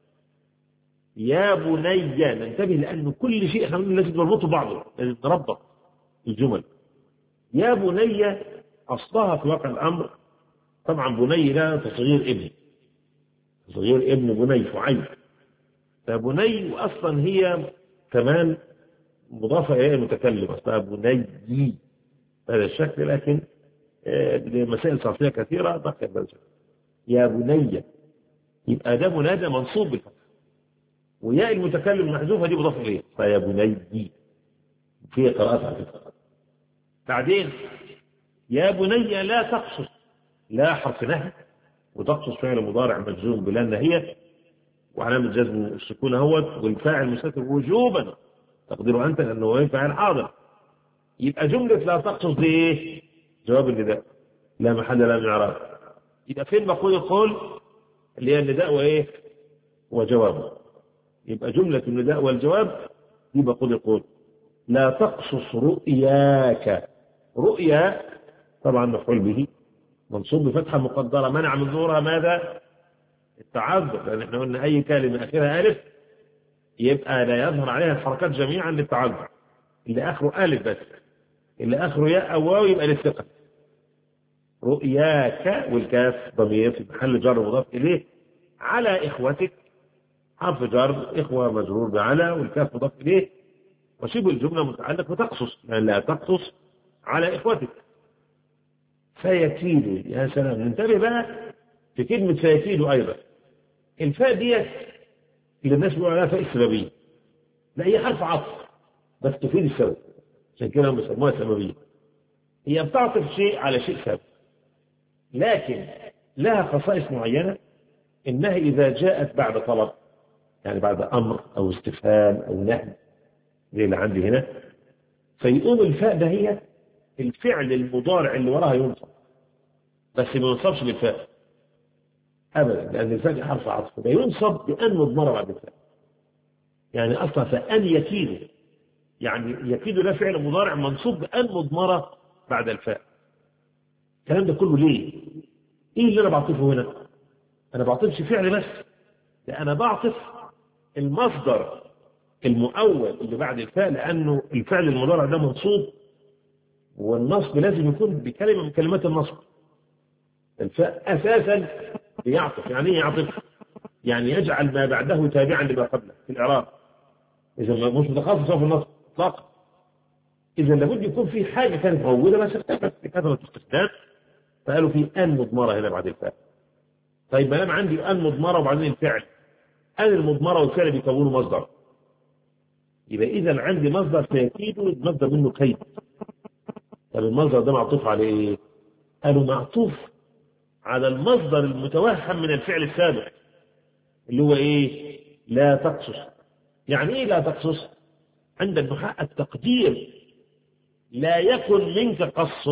يا بني ننتبه، لأنه كل شيء احنا لازم نربطه بعضه، لازم نربط الجمل. يا بني أصلها في واقع الأمر طبعا بني لا تصغير ابن، تصغير ابن بني فعيل، فبني وأصلا هي كمان مضافة إلى المتكلم، أصلها بني هذا الشكل، لكن لمسائل صرفية كثيرة بقي بلجأ. يا بني، يبقى ده منادى منصوب بالفتح، وياء المتكلم محذوفة دي مضاف إليه، فيا بني في قراءات على فكرة. بعدين يا بني لا تقصص، لا حرف نهي، وتقصص فعل مضارع مجزوم بلا النهية وعلامة جزم السكون اهوت، والفاعل مستتر وجوبا تقديره أنت لأنه هو فاعل حاضر. يبقى جملة لا تقصص دي إيه؟ جواب النداء لا محل لا من إعراب. يبقى فين مقول القول اللي هي النداء وإيه وجوابه؟ يبقى جملة النداء والجواب دي مقول القول. لا تقصص رؤياك، رؤيا طبعا مفعول به منصوب بفتحة مقدرة منع من ظهورها ماذا؟ التعذر، لأن احنا قلنا أي كلمة آخرها ألف يبقى لا يظهر عليها الحركات جميعا للتعذر. اللي آخره ألف بس، اللي آخره ياء أو واو يبقى للثقل. رؤياك والكاف ضمير في محل جر مضاف إليه، على إخوتك حرف جر إخوة مجرور بعلى، والكاف مضاف إليه، وشبه الجملة متعلق بتقصص يعني لا تقصص على إخوتك. فيكيد، يا سلام، ننتبه بقى في كلمة فيكيد أيضا. الفاء ديت اللي الناس بيقولوا عليها فاء السببية، لا هي حرف عطف بس تفيد السبب، عشان كده هم بيسموها سببية. هي بتعطف شيء على شيء سبب، لكن لها خصائص معينة، إنها إذا جاءت بعد طلب يعني بعد أمر أو استفهام أو نهي زي اللي عندي هنا، فيقوم الفاء ده هي الفعل المضارع اللي وراها ينصب، بس ما ينصبش بالفاء أبدا، لأن الفاء دي حرف عطف، ده ينصب بأن مضمرة بعد الفاء. يعني أصلا فأن يكيد، يعني يكيد لا فعل مضارع منصوب بأن مضمرة بعد الفاء. الكلام ده كله ليه؟ إيه اللي أنا بعطفه هنا؟ أنا بعطفش فعل بس، لا أنا بعطف المصدر المؤول اللي بعد الفاء، لأنه الفعل المضارع ده منصوب، والنصب لازم يكون بكلمة من كلمات النصب. الفاء أساسا بيعطف، يعني ايه يعطف؟ يعني يجعل ما بعده تابعا لما قبله في الإعراب، إذا مش متخصص في النصب إطلاقا. إذا لابد يكون في حاجة كانت موجودة بس اختفت بكثرة الاستخدام، فقالوا في أن مضمرة هنا بعد الفاء. طيب ما دام عندي أن مضمرة وبعدين الفعل، أن المضمرة والفعل بيكونوا مصدر، يبقى إذا عندي مصدر تأكيد مصدر منه كيد. طب المصدر ده معطوف على إيه؟ قالوا معطوف على المصدر المتوهم من الفعل السابق اللي هو إيه؟ لا تقصص. يعني إيه لا تقصص؟ عند النحاة التقدير لا يكن منك قص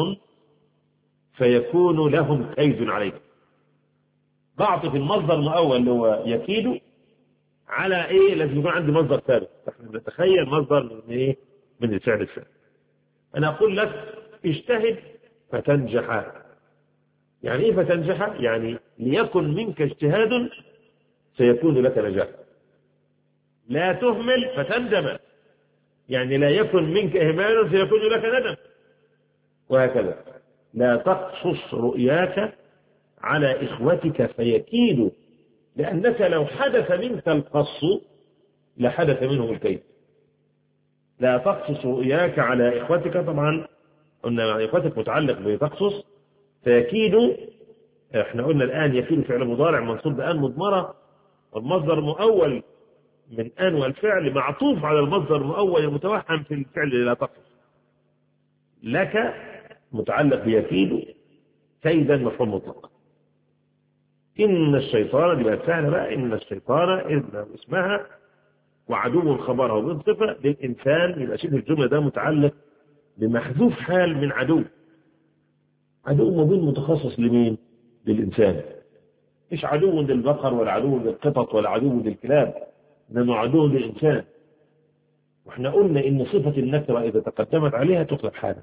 فيكون لهم كيد عليك. بعطف المصدر المؤول اللي هو يكيد على ايه؟ لازم يكون عندي مصدر ثالث، احنا نتخيل مصدر من ايه؟ من الفعل الثالث. انا اقول لك اجتهد فتنجح. يعني ايه فتنجح؟ يعني ليكن منك اجتهاد سيكون لك نجاح. لا تهمل فتندم، يعني لا يكن منك اهمال سيكون لك ندم، وهكذا. لا تقصص رؤياك على إخوتك فيكيدوا، لأنك لو حدث منك القص لحدث منهم الكيد. لا تقصص رؤياك على إخوتك، طبعا قلنا إخوتك متعلق بتقصص، فيكيدوا احنا قلنا الآن يكيد فعل مضارع منصوب بأن مضمرة، والمصدر المؤول من أن والفعل معطوف على المصدر المؤول المتوهم في الفعل لا تقصص. لك متعلق بيكيد كيدا مفعول مطلق. إن الشيطان دي بقت سهلة بقى، إن الشيطان إذن اسمها وعدو خبرها وبالصفة للإنسان، يبقى شبه الجملة ده متعلق بمحذوف حال من عدو. عدو مبين متخصص لمين؟ للإنسان، مش عدو للبقر ولا عدو للقطط ولا عدو للكلاب، إنما عدو للإنسان. وإحنا قلنا إن صفة النكرة إذا تقدمت عليها تقلب حالا.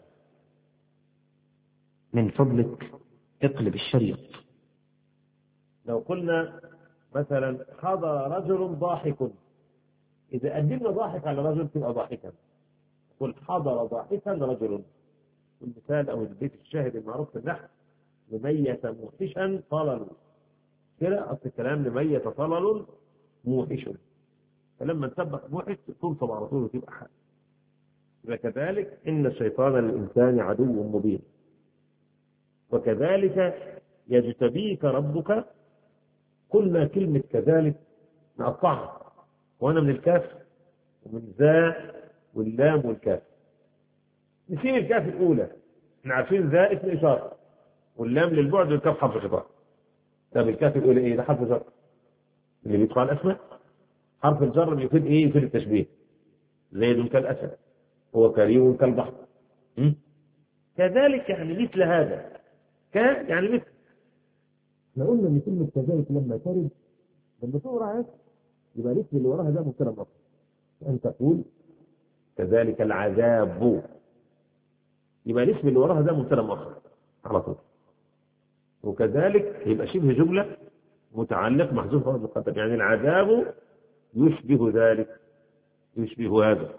من فضلك اقلب الشريط. لو قلنا مثلا حضر رجل ضاحك، إذا قدمنا ضاحك على رجل تبقى ضاحكا. قل حضر ضاحكا رجل. المثال أو البيت الشاهد المعروف في النحو لميت موحشا طلل، كده أصل الكلام لميت طلل موحش، فلما نسبق موحش تنصب على طول وتبقى حال. وكذلك إن الشيطان للإنسان عدو مبين. وكذلك يجتبيك ربك. قلنا كلمة كذلك نقطعها، وأنا من الكاف ومن ذا واللام والكاف. نسيب الكاف الأولى، احنا عارفين ذا اسم إشارة واللام للبعد والكاف حرف خطاب. طب الكاف الأولى إيه؟ ده حرف جر اللي بيدخل على الأسماء. حرف الجر بيفيد إيه؟ يفيد التشبيه. زيد كالأسد، هو كريم كالبحر. كذلك يعني مثل هذا، ك يعني مثل. احنا قلنا ان كلمه كذلك لما ترد لما تقرا يبقى الاسم اللي وراها ده مبتدا مؤخر. ان تقول كذلك العذاب، يبقى الاسم اللي وراها ده مبتدا مؤخر على طول. وكذلك يبقى شبه جمله متعلق محذوف خبر مقدم، يعني العذاب يشبه ذلك، يشبه هذا.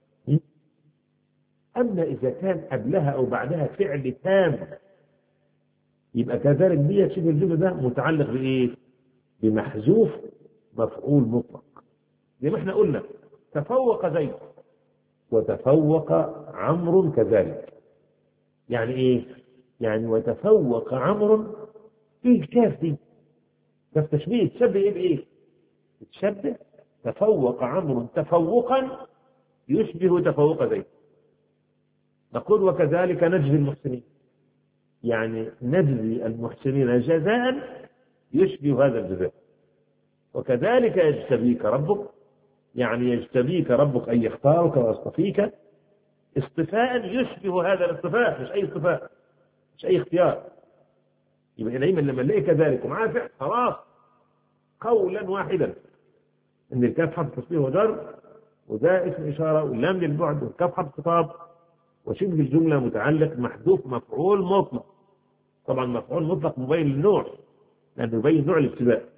اما اذا كان قبلها او بعدها فعل تام يبقى كذلك دي شبه الجمله ده متعلق بايه؟ بمحذوف مفعول مطلق. زي ما احنا قلنا تفوق زيد وتفوق عمرو كذلك. يعني ايه؟ يعني وتفوق عمرو ايه الكاف دي؟ ده تشبيه. تشبه ايه بايه؟ تشبه تفوق عمرو تفوقا يشبه تفوق زيد. نقول وكذلك نجزي المحسنين، يعني نجزي المحسنين جزاء يشبه هذا الجزاء. وكذلك يجتبيك ربك، يعني يجتبيك ربك أن يختارك ويصطفيك اصطفاء يشبه هذا الاصطفاء، مش أي اصطفاء، مش أي اختيار. يبقى دايما لما نلاقي كذلك ومعاه فعل خلاص قولا واحدا ان الكاف حرف تشبيه وجر وده اسم إشارة واللام للبعد والكاف حرف خطاب وشبه الجملة متعلق محذوف مفعول مطلق. طبعا مفعول مطلق مبين للنوع لأنه يبين نوع الابتداء.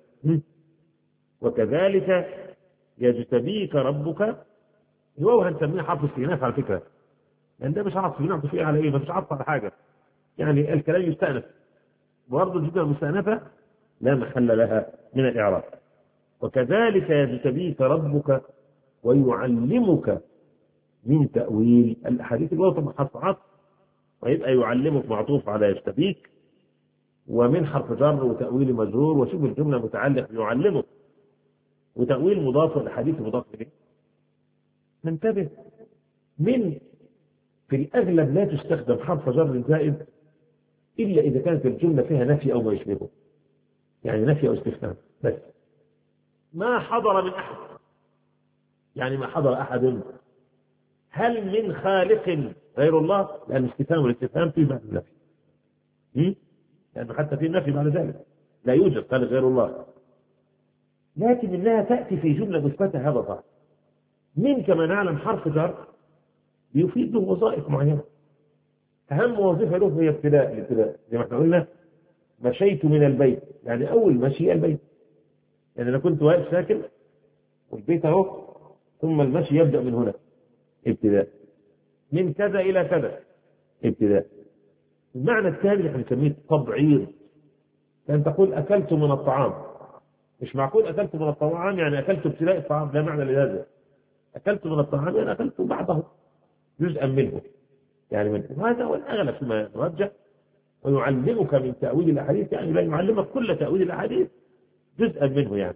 وكذلك يجتبيك ربك. هو هنسميه حرف استئناف على فكرة، لأن ده مش عطف بنعطف فيه على إيه؟ مش عطف على حاجة، يعني الكلام يستأنف. برضه الجملة المستأنفة لا محل لها من الإعراب. وكذلك يجتبيك ربك ويعلمك من تأويل الأحاديث. الواو طبعا حرف عطف ويبقى يعلمك معطوف على يجتبيك، ومن حرف جر وتأويل مجرور وشبه الجملة متعلق يعلمك، وتأويل مضاف والحديث مضاف إليه. ننتبه من في الأغلب لا تستخدم حرف جر زائد إلا إذا كانت الجملة فيها نفي أو ما يشبهه، يعني نفي أو استفهام بس. ما حضر من أحد، يعني ما حضر أحد. هل من خالق غير الله؟ لأن الاستفهام والاستفهام في معنى النفي، لأنه حتى في النفي بعد ذلك لا يوجد خالق غير الله، لكن إنها تأتي في جملة مثبتة هذا ضعف. من كما نعلم حرف جر يفيد له وظائف معينة. أهم وظيفة له هي ابتداء الابتداء، زي ما احنا قلنا مشيت من البيت، يعني أول مشي البيت، يعني أنا كنت واقف ساكن والبيت أهو، ثم المشي يبدأ من هنا ابتداء، من كذا إلى كذا ابتداء. المعنى الثاني اللي هنسميه تبعيض، كان تقول أكلت من الطعام. مش معقول أكلت من الطعام يعني أكلت ابتداء الطعام، لا معنى لهذا. أكلت من الطعام يعني أكلت بعضه جزءا منه، يعني من هذا والأغلب فيما يرجح. ويعلمك من تأويل الأحاديث، يعني لا يعلمك كل تأويل الأحاديث، جزءا منه يعني.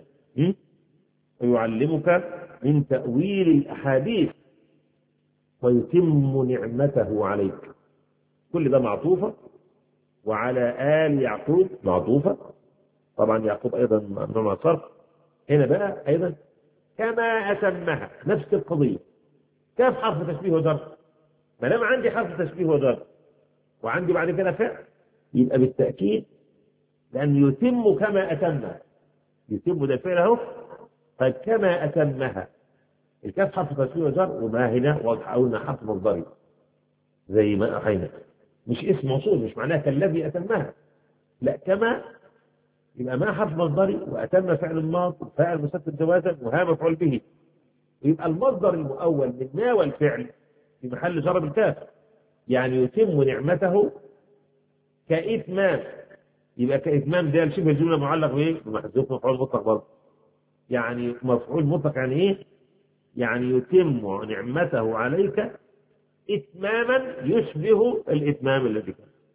ويعلمك من تأويل الأحاديث ويتم نعمته عليك. كل ده معطوفة، وعلى آل يعقوب معطوفة. طبعا يعقوب أيضا ممنوع من الصرف. هنا بقى أيضا كما أتمها نفس القضية، كيف حرف تشبيه وجر. ما دام عندي حرف تشبيه وجر وعندي بعد كده فعل، يبقى بالتأكيد لأن يتم كما أتمها. يتم ده فعل أهو، قد كما أتمها. الكاف حرف تشبيه وجر، وما هنا واضح قلنا حرف مصدري زي ما أحينا، مش اسم موصول، مش معناها كالذي أتمها، لا كما يبقى ما حرف مصدري وأتم فعل الماضي وفاعل مسدد جوازا وها مفعول به. يبقى المصدر المؤول من ما والفعل في محل جر بالكاف، يعني يتم نعمته كإتمام. يبقى كإتمام ده شبه الجملة معلق بإيه؟ بمحذوف مفعول مطلق برضه. يعني مفعول مطلق يعني إيه؟ يعني يتم نعمته عليك إتماما يشبه الإتمام الذي كان.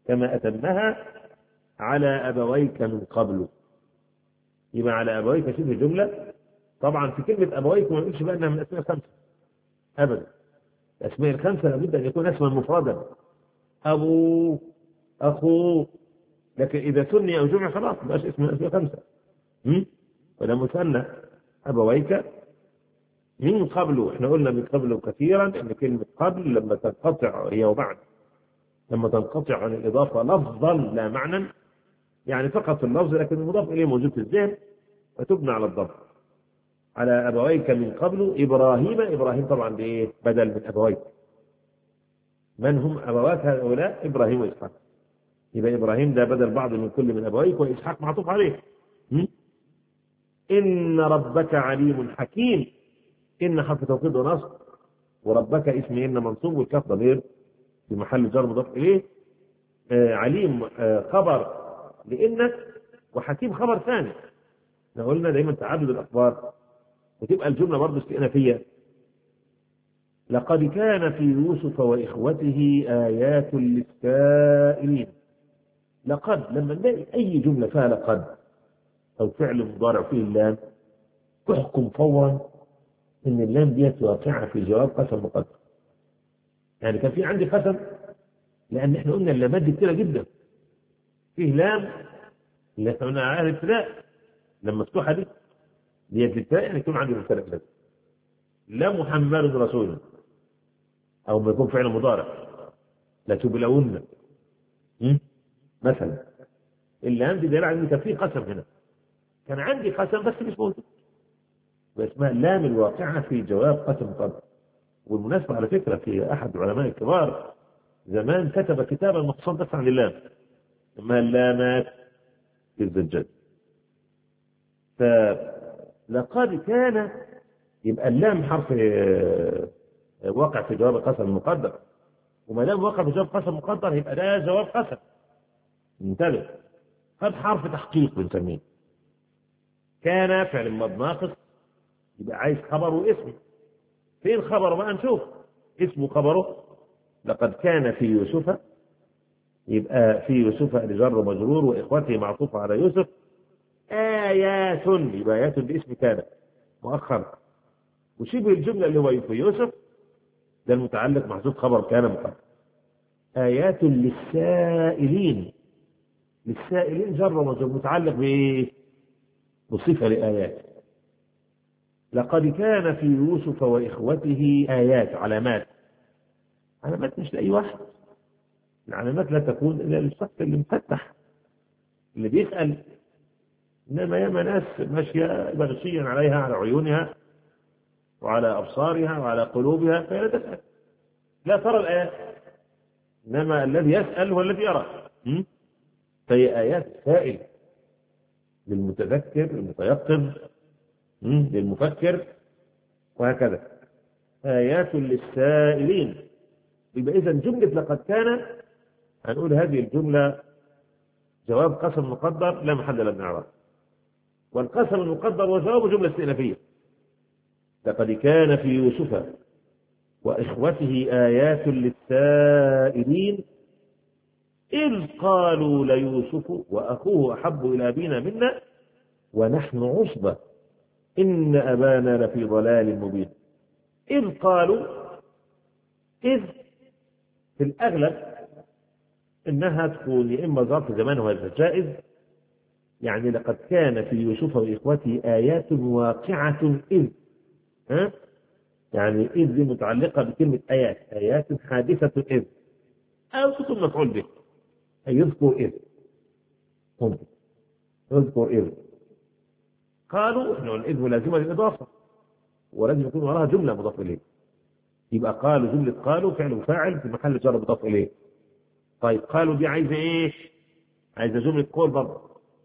كما أتمها على أبويك من قبل. يبقى على أبويك شبه جملة. طبعا في كلمة أبويك ما نقولش بقى أنها من الأسماء الخمسة أبدا. الأسماء الخمسة لابد أن يكون اسما مفردا، أبو، أخو. لكن إذا ثني أو جمع خلاص ما اسم من الأسماء الخمسة. وده مثنى أبويك من قبل. احنا قلنا من قبل كثيرا ان كلمة قبل لما تنقطع هي وبعد، لما تنقطع عن الإضافة لفظا لا معنى، يعني فقط اللفظ لكن المضاف إليه موجود في الذهن فتبنى على الضبط. على أبويك من قبل إبراهيم. إبراهيم طبعا بإيه؟ بدل من أبويك. من هم أبواك هؤلاء؟ إبراهيم وإسحاق. يبقى إبراهيم ده بدل بعض من كل من أبويك، وإسحاق معطوف عليه. م? إن ربك عليم حكيم. إن حرف توكيد ونصب، وربك اسم إن منصوب، والكاف ضمير في محل جر مضاف إليه. آه عليم آه خبر لإنك، وحكيم خبر ثاني. احنا قلنا دايما تعدد الأخبار وتبقى الجملة برضه استئنافية. لقد كان في يوسف وإخوته آيات للسائلين. لقد لما نلاقي أي جملة فيها لقد أو فعل مضارع فيه اللام تحكم فورا إن اللام دي واقعة في جواب قسم مقدر. يعني كان في عندي قسم، لأن إحنا قلنا اللامات دي كتيرة جدا. فيه لام اللي إحنا قلنا عليها الابتداء، لما مفتوحة دي دي الابتداء يعني يكون عندي مبتدأ كده. لا محمد رسول، أو ما يكون فعل مضارع لا تبلون مثلا. اللام دي دليل على إن كان في قسم هنا. كان عندي قسم بس مش موجود، اسمها اللام الواقعة في جواب قسم مقدر. والمناسبة على فكرة في أحد العلماء الكبار زمان كتب كتابا مخصوصا بس عن اللام، اسمها اللامات في الزجاج. فلقد كان يبقى اللام حرف واقع في جواب قسم مقدر، وما دام واقع في جواب قسم مقدر يبقى ده جواب قسم. انتبه، قد حرف تحقيق بنسميه. كان فعل ماض ناقص، يبقى عايز خبر واسم. فين خبره بقى نشوف؟ اسمه خبره لقد كان في يوسف، يبقى في يوسف لجر مجرور واخوته معطوف على يوسف. آيات، يبقى آيات باسم كان مؤخر، وشبه الجملة اللي هو في يوسف ده المتعلق محذوف خبر كان مؤخر. آيات للسائلين. للسائلين جر مجرور متعلق بايه؟ بصفة لآيات. لقد كان في يوسف وإخوته آيات، علامات. علامات مش لأي واحد، العلامات لا تكون إلا للشخص اللي مفتح اللي بيسأل. إنما ياما ناس ماشية مغشيا عليها، على عيونها وعلى أبصارها وعلى قلوبها، فهي لا تسأل، لا ترى الآيات. إنما الذي يسأل هو الذي يرى. فهي آيات سائل للمتذكر المتيقظ للمفكر وهكذا. آيات للسائلين. يبقى إذا جملة لقد كان هنقول هذه الجملة جواب قسم مقدر لا محل له من إعراب، والقسم المقدر وجواب جملة استئنافية. لقد كان في يوسف وإخوته آيات للسائلين إذ قالوا ليوسف وأخوه أحب إلى أبينا منا ونحن عصبة إن أبانا لفي ضلال مبين. إذ قالوا، إذ في الأغلب إنها تكون يا إما ظرف زمان وهذا جائز، يعني لقد كان في يوسف وإخوته آيات واقعة إذ، ها؟ يعني إذ دي متعلقة بكلمة آيات، آيات حادثة إذ، أو تكون مفعول به، أي يذكر إذ، ممكن يذكر إذ. قالوا إنه الإذ لازمة للإضافة ولازم يكون وراها جملة مضاف إليه، يبقى قالوا جملة قالوا فعل وفاعل في محل جر مضاف إليه. طيب قالوا دي عايزة إيه؟ عايزة جملة قول برضه.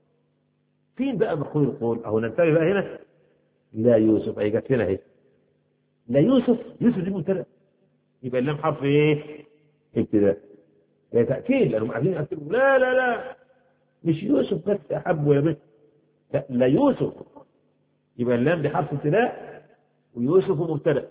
فين بقى مقول القول؟ أهو ننتبه بقى هنا. لا يوسف، أي جت هنا أهي. لا يوسف، يوسف دي مبتدأ، يبقى اللام حرف إيه؟ ابتداء. لا تأكيد لأنهم عايزين يأكدوا لا لا لا مش يوسف بس أحب ولا بس، لا لا يوسف، يبقى اللام دي حرف ابتداء ويوسف مبتدأ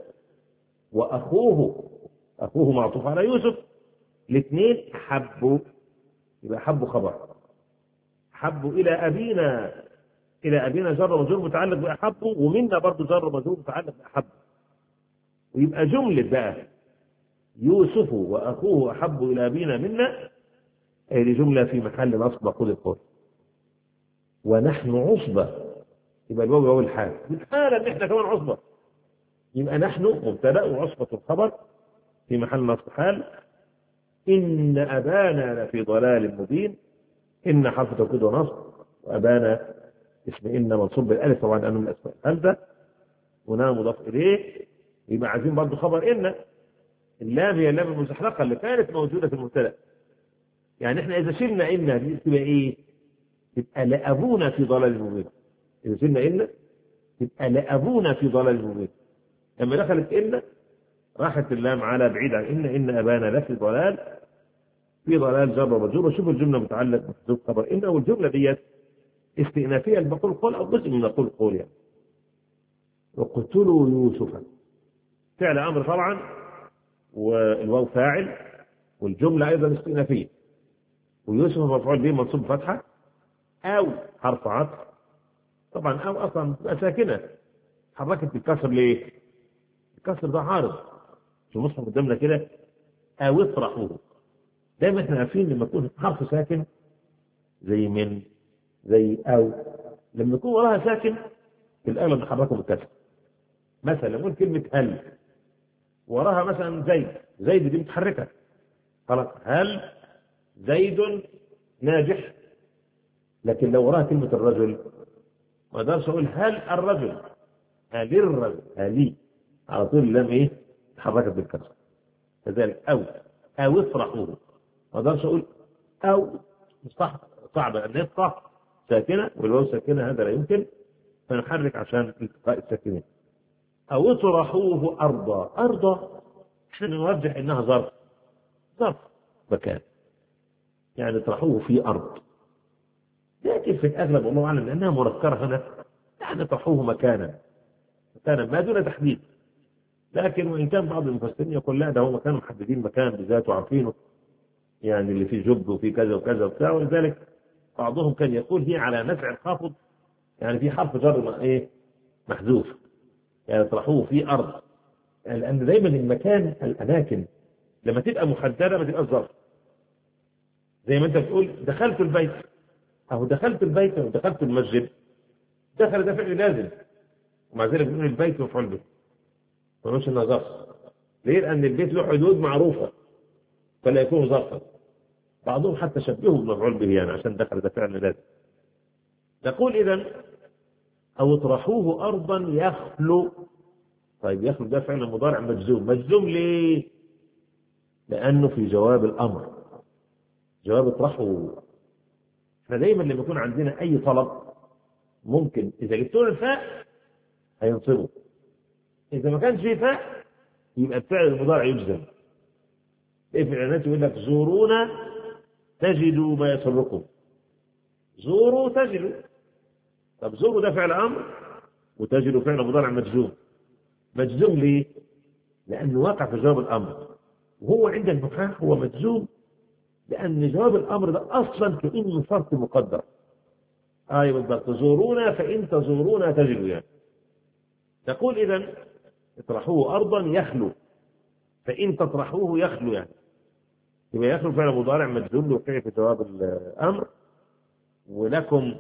وأخوه، أخوه معطوف على يوسف، الاثنين أحبوا يبقى أحب خبر. أحب إلى أبينا، إلى أبينا جر ومجرور متعلق بأحب، ومنا برضه جر ومجرور متعلق بأحب. ويبقى جملة بقى يوسف وأخوه أحب إلى أبينا منا، هذه جملة في محل نصب مقول القول. ونحن عصبة، يبقى الواو واو الحال، الحالة إن إحنا كمان عصبة، يبقى نحن مبتدأ وعصبة الخبر في محل نصب حال. إن أبانا لفي ضلال مبين، إن حرف توكيد ونصب، وأبانا اسم إن منصوب بالألف طبعا لأنه من أسماء الخمسة، ونام مضاف إليه، يبقى عايزين برضه خبر إن. اللام هي اللام المزحلقة اللي كانت موجودة في المبتدأ. يعني إحنا إذا شلنا إن دي تبقى إيه؟ تبقى لأبونا في ضلال مبين. إذا شلنا إن تبقى لأبونا في ضلال مبين. لما دخلت إن راحت اللام على بعيد عن إن، إن أبانا لفي ضلال، في ضلال جر ومجرور. وشوف الجملة متعلق بحذوف خبر إن، والجملة ديت استئنافية المقول قول أو جزء من مقول قول يعني. وقتلوا يوسف فعل أمر طبعا، والواو فاعل، والجملة أيضا استئنافية، ويوسف مفعول به منصوب فتحة أو حرف عطف طبعا، أو أصلا ساكنة حركت بالكسر. ليه؟ الكسر ده عارض في المصحف قدامنا كده، أو اطرحوه. دايما احنا عارفين لما يكون حرف ساكن زي من، زي أو، لما يكون وراها ساكن في الأغلب نحركه بالكسر. مثلا نقول كلمة هل وراها مثلا زيد، زيد دي متحركة خلاص، هل زيد ناجح. لكن لو وراها كلمة الرجل ما اقدرش اقول هل الرجل، هل الرجل، هلي، على طول اللام ايه؟ اتحركت بالكسر. كذلك او، او اطرحوه ما اقدرش اقول او، صح صعب ان يطرح ساكنه والواو ساكنه، هذا لا يمكن، فنحرك عشان التقاء الساكنين. او اطرحوه ارضا، ارضا احنا نرجح انها ظرف، ظرف مكان، يعني اطرحوه في ارض. لكن في الاغلب والله اعلم لانها منكره هنا، يعني اطرحوه مكانا، مكانا ما دون تحديد. لكن وان كان بعض المفسرين يقول لا، ده هو مكان محددين مكان بذاته وعارفينه، يعني اللي فيه جب وفيه كذا وكذا وبتاع. ولذلك بعضهم كان يقول هي على نفع الخافض، يعني في حرف جر ايه محذوف، يعني اطرحوه في ارض، يعني لان دايما المكان الاماكن لما تبقى محدده ما تبقاش ظرف. زي ما انت بتقول دخلت البيت، اهو دخلت البيت ودخلت المسجد، دخل ده فعل لازم، ومع ذلك بنقول البيت مفعول به، ما نقولش انها ظرف. ليه؟ لان البيت له حدود معروفه فلا يكون ظرفا. بعضهم حتى شبهه بالمفعول به يعني عشان دخل ده فعل لازم. نقول اذا او اطرحوه ارضا يخلو. طيب يخلو ده فعل مضارع مجزوم، مجزوم ليه؟ لانه في جواب الامر، جواب اطرحوا. احنا دايما لما يكون عندنا اي طلب ممكن اذا جبت له الفاء هينصبه، اذا ما كانش فيه فاء يبقى الفعل المضارع يجزم. ايه في الاعلانات يقول لك زورونا تجدوا ما يسركم، زوروا تجدوا. طب زوروا ده فعل امر وتجدوا فعل مضارع مجزوم. مجزوم ليه؟ لانه واقع في جواب الامر، وهو عند النحاة هو مجزوم لأن جواب الأمر ده أصلا كأنه شرط مقدر. آية بالضبط، تزورونا فإن تزورونا تجدوا يعني. نقول إذا اطرحوه أرضا يخلو، فإن تطرحوه يخلو يعني. يبقى يخلو فعل مضارع مجزوم لوقع في جواب الأمر، ولكم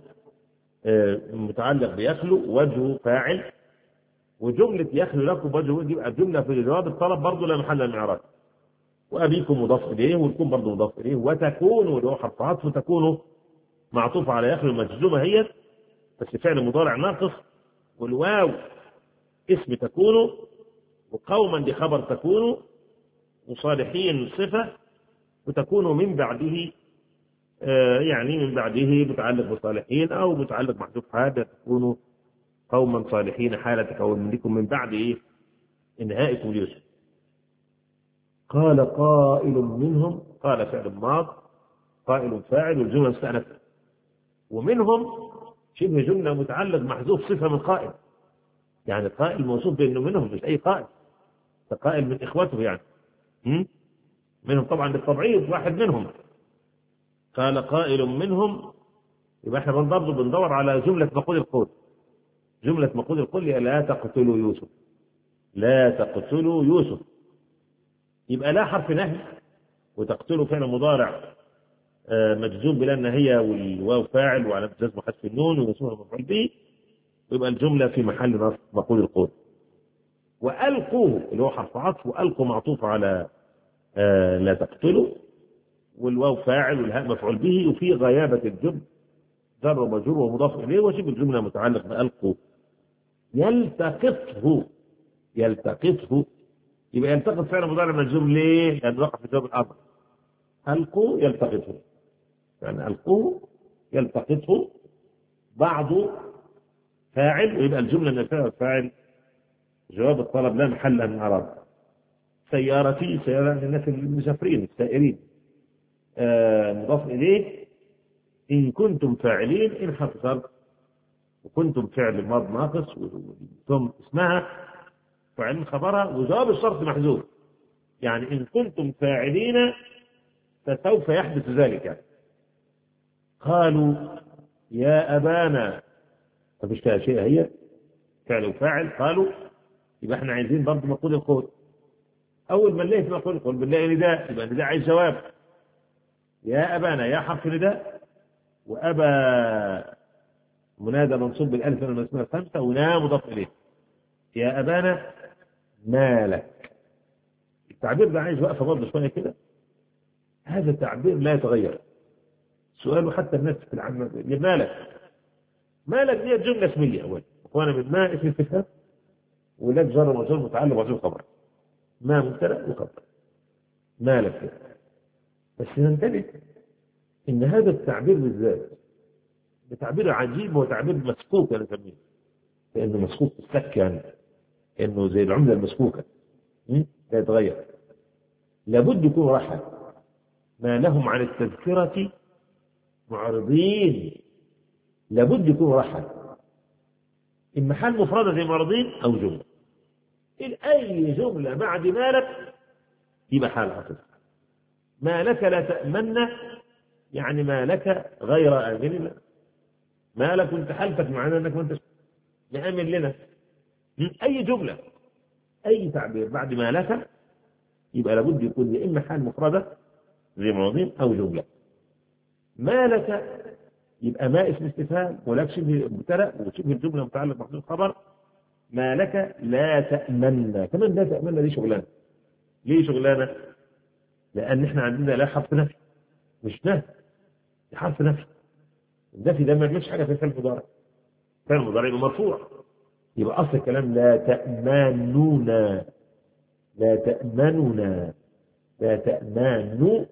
متعلق بيخلو وجهه فاعل، وجملة يخلو لكم وجهه يبقى جملة في جواب الطلب برضه لا محل من الإعراب. وأبيكم مضاف إليه والكم برضه مضاف إليه، وتكونوا اللي هو حرف عطف، وتكونوا معطوف على يخلو مجزومة هي بس فعل مضارع ناقص، والواو اسم تكونوا، وقوما دي خبر تكونوا، وصالحين صفة، وتكونوا من بعده آه يعني من بعده متعلق بصالحين أو متعلق محذوف حاجة، تكونوا قوما صالحين حالة كونكم من بعد إيه؟ انهائكم ليوسف. قال قائل منهم، قال فعل ماض، قائل فاعل، والجملة مستأنفة، ومنهم شبه جملة متعلق محذوف صفة من قائل، يعني قائل موصوف بأنه منهم مش أي قائل، فقائل من إخوته يعني م? منهم طبعا بالتبعيض واحد منهم، قال قائل منهم، يبقى احنا برضه بندور على جملة مقول القول. جملة مقول القول لا تقتلوا يوسف، لا تقتلوا يوسف، يبقى لا حرف نهي، وتقتلوا فعل مضارع مجزوم بلا النهية والواو فاعل وعلى جزم حذف النون ويسمى مفعول به، ويبقى الجملة في محل نصب مقول القول. وألقوه اللي هو حرف عطف، وألقوا معطوف على آه لا تقتلوا، والواو فاعل والهاء مفعول به، وفي غيابة الجمل جر ومجرور ومضاف إليه، وشبه الجملة متعلق بألقوا. يلتقطه، يلتقطه، يبقى يلتقط فعل مضارع مجزوم ليه؟ لأنه وقع في جواب الأمر. ألقوا يلتقطه، يعني ألقوه يلتقطه، بعضه فاعل، ويبقى الجملة من الفعل والفاعل جواب الطلب لا محل من الإعراب. سيارتي، سيارة الناس المسافرين السائرين، آه مضاف إليه. إن كنتم فاعلين، إن حرف شرط، وكنتم فعل ماض ناقص، ثم اسمها فاعلين خبرها، وجواب الشرط محذوف. يعني إن كنتم فاعلين فسوف يحدث ذلك. يعني قالوا يا أبانا، مفيش فيها شيء، هي فعل وفاعل. قالوا، يبقى احنا عايزين برضه مقول القول. أول ما نلاقي في مقول القول بنلاقي نداء، يبقى النداء عايز جواب. يا أبانا، يا حرف نداء، وأبا منادى منصوب بالألف من الأسماء الخمسة، ونا مضاف إليه. يا أبانا ما لك. التعبير ده عايز وقفة برضه شوية كده. هذا التعبير لا يتغير، سؤاله حتى الناس في العامة مالك. مالك دي جملة اسمية أول، وأنا من ما اسم استفهام، ولك جر ومجرور متعلق ومجرور خبر، ما مبتدأ وخبر مالك. بس ننتبه إن هذا التعبير بالذات بتعبير عجيب، وتعبير مسكوك أنا أسميه، لأنه مسكوك السك، يعني إنه زي العملة المسكوكة لا يتغير. لابد يكون رحل، ما لهم عن التذكرة معرضين، لابد يكون رحل، إما حال مفردة زي معرضين أو جملة. أي جملة بعد مالك يبقى حال عطف. ما لك لا تأمن، يعني ما لك غير آمن، ما لك انت حالتك معنا انك ما انتش مآمن لنا. أي جملة، أي تعبير بعد ما لك يبقى لابد يكون يا إما حال مفردة زي معرضين أو جملة. ما لك يبقى ما اسم استفهام، ولك شبه مبتدأ وشبه الجملة متعلق بمحذوف خبر. ما لك لا تأمن، كمان لا تأمن دي شغلانة. ليه شغلانة؟ لأن احنا عندنا لا حرف نفي، مش نهي، دي حرف نفي. النفي ده ما يعملش حاجة في الفعل المضارع، الفعل المضارع يبقى مرفوع، يبقى أصل الكلام لا تأمنون، لا تأمنون، لا تأمنون.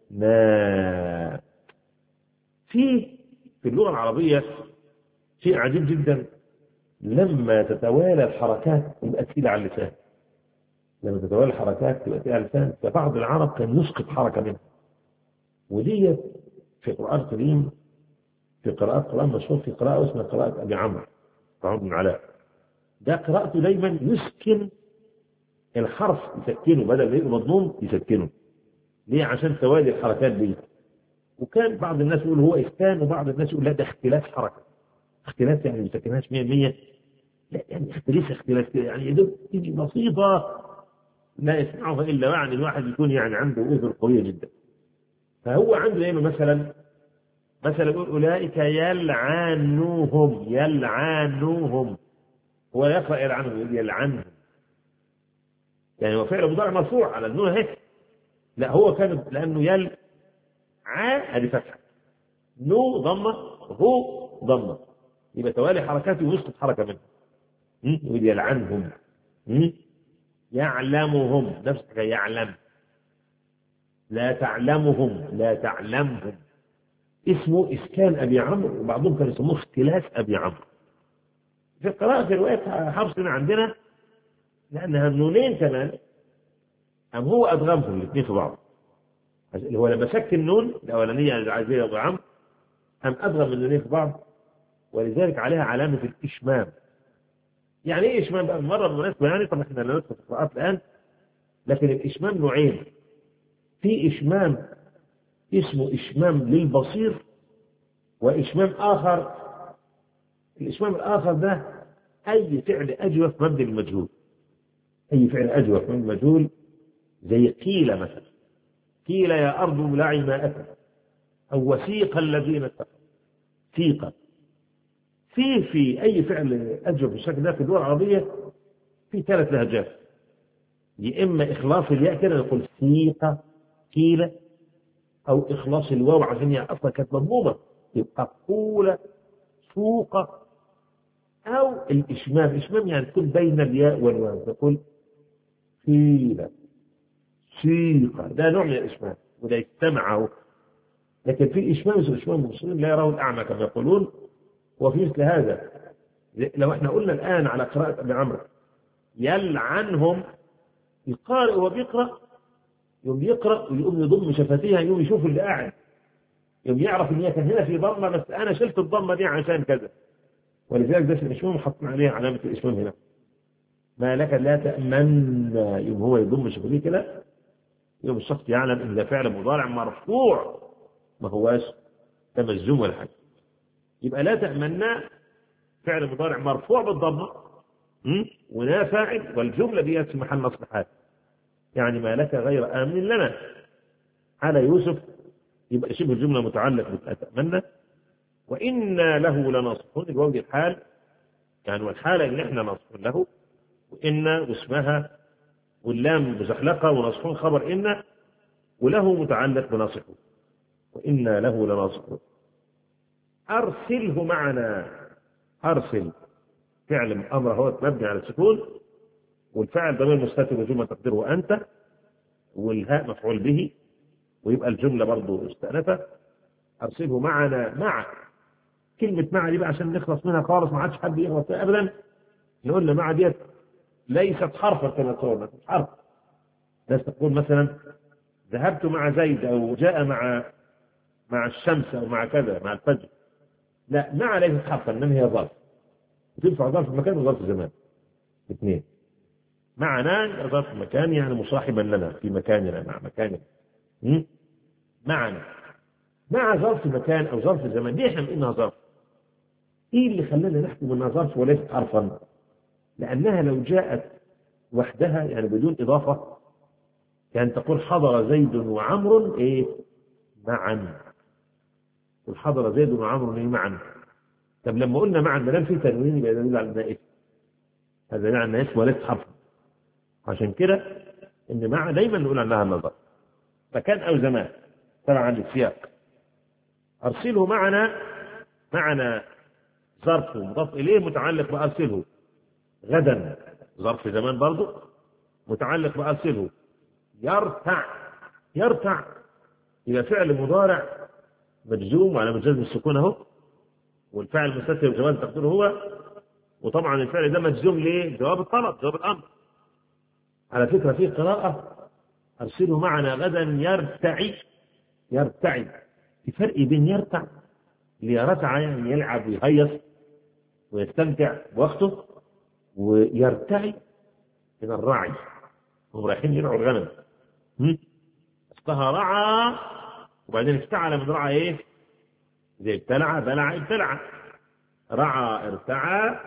في في اللغة العربية شيء عجيب جدا، لما تتوالى الحركات تبقى تقيلة على اللسان. لما تتوالى الحركات تبقى تقيلة على اللسان، فبعض العرب كان يسقط حركة منها، ودي في القرآن الكريم، في قراءات قرآن مشهور، في قراءة اسمها قراءة أبي عمرو عمرو بن علاء. ده قراءته دايما يسكن الحرف، يسكنه بدل ما يبقى مضموم يسكنه. ليه؟ عشان توالي الحركات دي. وكان بعض الناس يقول هو إسكان، وبعض الناس يقول لا ده اختلاف حركة. اختلاف يعني ما يسكنهاش مية بالمية، لا يعني اختلاف اختلاف يعني يدوب تيجي بسيطة لا يسمعها إلا يعني الواحد يكون يعني عنده أذن قوية جدا. فهو عنده دايما مثلا مثلا يقول أولئك يلعنوهم، يلعنوهم، هو يقرأ يلعنهم، يلعنهم، يعني هو فعل مضارع مرفوع على النون هيك. لا هو كان لأنه يل ع هذه فتحة، نو ضمة، هو ضمة، يبقى توالي حركاته ويسقط حركة منها. يقول يلعنهم، يعلمهم نفس الحكاية، يعلم. لا تعلمهم، لا تعلمهم. اسمه إسكان أبي عمرو، وبعضهم كانوا يسموه اختلاس أبي عمرو. في قراءة رواية حفص عندنا لأنها النونين كمان، أم هو أدغمهم الاثنين في بعض. هو لما سك النون الأولانية العزيزة أبو عمرو أم أدغم النونين في بعض، ولذلك عليها علامة الإشمام. يعني إيه إشمام بقى؟ مرة بالمناسبة يعني، طبعا إحنا لا ندخل في القراءات الآن، لكن الإشمام نوعين. في إشمام اسمه إشمام للبصير وإشمام آخر. الإشمام الآخر ده أي فعل أجوف مبني للمجهول، أي فعل أجوف مبني للمجهول، زي قيل مثلا، قيل يا أرض ابلعي ماءك، أو وسيق الذين اتقوا، سيق. في في أي فعل أجوف بالشكل ده في الدول العربية في ثلاث لهجات، يا إما إخلاص الياء كده نقول سيق قيل، أو إخلاص الواو عشان هي أصلا كانت مضمومة يبقى قول سوق، أو الإشمام. إشمام يعني تكون بين الياء والواو تقول قيل سيق، ده نوع من الإشمام وده يجتمعه. لكن في إشمام اسمه إشمام المصريين لا يراه الأعمى كما يقولون. وفي مثل هذا لو احنا قلنا الآن على قراءة أبي عمرو يلعنهم، القارئ وهو بيقرأ يوم يقرأ ويقوم يضم شفتيها، يوم يشوف اللي قاعد، يوم يعرف ان هي كان هنا في ضمه بس انا شلت الضمه دي عشان كذا. ولذلك ده الاشمام حطنا عليها علامه الاشمام هنا. ما لك لا تأمن، يوم هو يضم شفتيه كده يوم الشخص يعلم ان ده فعل مضارع مرفوع ما هواش تمزم ولا حاجه. يبقى لا تأمنا فعل مضارع مرفوع بالضمه ولا فاعل، والجمله دي في محل نصب حال، يعني ما لك غير آمن لنا على يوسف، يبقى شبه الجملة متعلق بتأمنا. وإنا له لناصحون، الواو دي الحال يعني، والحالة إن إحنا ناصحون له، وإن واسمها، واللام مزحلقة، وناصحون خبر إن، وله متعلق بناصحون، وإنا له لناصحون. أرسله معنا، أرسل فعل أمر هو مبني على السكون، والفعل ضمير مستتر وجملة تقديره أنت، والهاء مفعول به، ويبقى الجملة برضو استأنفة. أرسله معنا، مع كلمة مع دي بقى عشان نخلص منها خالص ما عادش حد يغلط فيها أبدا. نقول مع ديت ليست حرفا كما تقول، مش حرف. ناس تقول مثلا ذهبت مع زيد، أو جاء مع مع الشمس، أو مع كذا، مع الفجر. لا، مع ليست حرفا إنما هي ظرف، تنفع ظرف مكان وظرف زمان اثنين. معنا ظرف مكان يعني مصاحبا لنا في مكاننا، مع مكاننا. معنا مع ظرف مكان او ظرف زمان. ليه احنا بنقولها ظرف؟ ايه اللي خلانا نحكم انها ظرف وليست حرفا؟ لانها لو جاءت وحدها يعني بدون اضافه كان تقول حضر زيد وعمر ايه معا، والحضر زيد وعمر ايه معا. طب لما قلنا معا ما دام في تنوين يبقى دليل على انها اسم، هذا دليل على انها اسم وليست حرفا. عشان كده ان مع دايما نقول عنها النظر مكان او زمان طبعا للسياق. ارسله معنا، معنا ظرف مضاف اليه متعلق بارسله. غدا ظرف زمان برضه متعلق بارسله. يرتع، يرتع الى فعل مضارع مجزوم وعلى مجزوم السكون اهو، والفعل مستتر بجواز تقديره هو، وطبعا الفعل ده مجزوم ليه؟ جواب الطلب، جواب الامر. على فكره في قراءه ارسله معنا غدا يرتعي، يرتعي. في فرق بين يرتع اللي يرتع يعني يلعب ويهيص ويستمتع بوقته، ويرتعي من الرعي، هم رايحين يرعوا الغنم. اصلها رعى وبعدين افتعل من رعى ايه؟ زي ابتلع، بلع، ابتلع. رعى، ارتعى،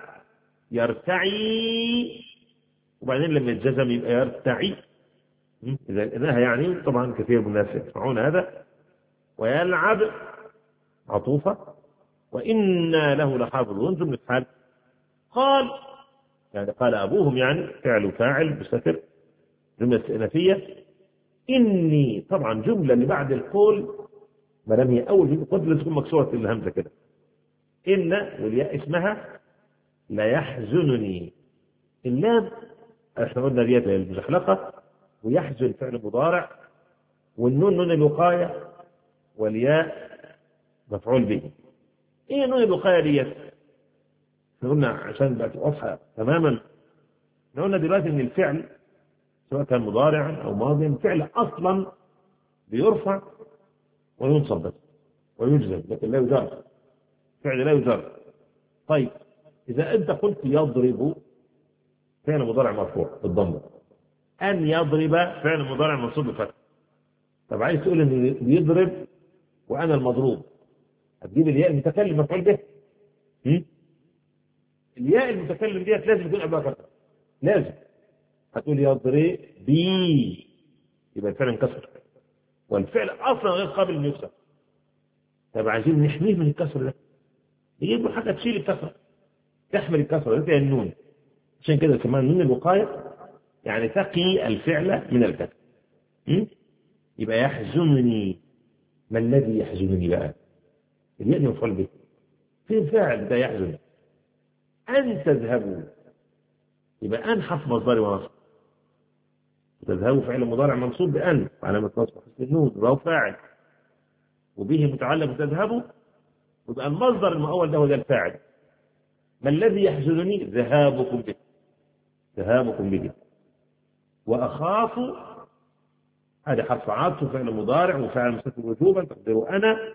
يرتعي، وبعدين لما يتجزم يبقى يرتعي. إذا إنها يعني طبعا كثير من الناس يسمعون هذا. ويلعب عطوفة، وإنا له لحافظون جملة حال. قال يعني قال أبوهم يعني فعل فاعل بستر جملة استئنافية. إني طبعا جملة اللي بعد القول ما دام هي أول جملة قد لازم تكون مكسورة الهمزة كده. إن والياء اسمها لا يحزنني. اللام احنا قلنا ديت المزحلقة، ويحزن فعل مضارع، والنون نون الوقاية، والياء مفعول به. ايه نون الوقاية ديت؟ احنا قلنا عشان بقت واضحة تماما، احنا قلنا دلوقتي ان الفعل سواء كان مضارعا او ماضيا الفعل اصلا بيرفع وينصب بس ويجزم، لكن لا يجر، فعل لا يجر. طيب اذا انت قلت يضرب فعل مضارع مرفوع بالضمه، ان يضرب فعل مضارع منصوب بالفتح، طب عايز تقول ان يضرب وأنا المضروب، هتجيب الياء المتكلم مفعول به. الياء المتكلم ديت لازم يكون قبلها كسر، لازم. هتقول يضربي، يبقى الفعل انكسر، والفعل اصلا غير قابل انه يكسر. طب عايزين نحميه من الكسر ده، يجيب له حاجه تشيل الكسر، تحمل الكسر، زي النون. عشان كده كمان نون الوقايه، يعني تقي الفعل من الكسر. يبقى يحزنني، ما الذي يحزنني بقى؟ الياء مفعول به، في فاعل ده يحزن. أن تذهبوا، يبقى أن حرف مصدر ونصب. تذهبوا فعل مضارع منصوب بأن علامة نصب حسب النون، وهو فاعل وبه متعلق تذهبوا، يبقى المصدر المؤول ده هو ده الفاعل. ما الذي يحزنني؟ ذهابكم به، ذهابكم به. وأخاف هذا حرف عطف فعل مضارع وفاعل مستتر وجوبا، تقدروا أنا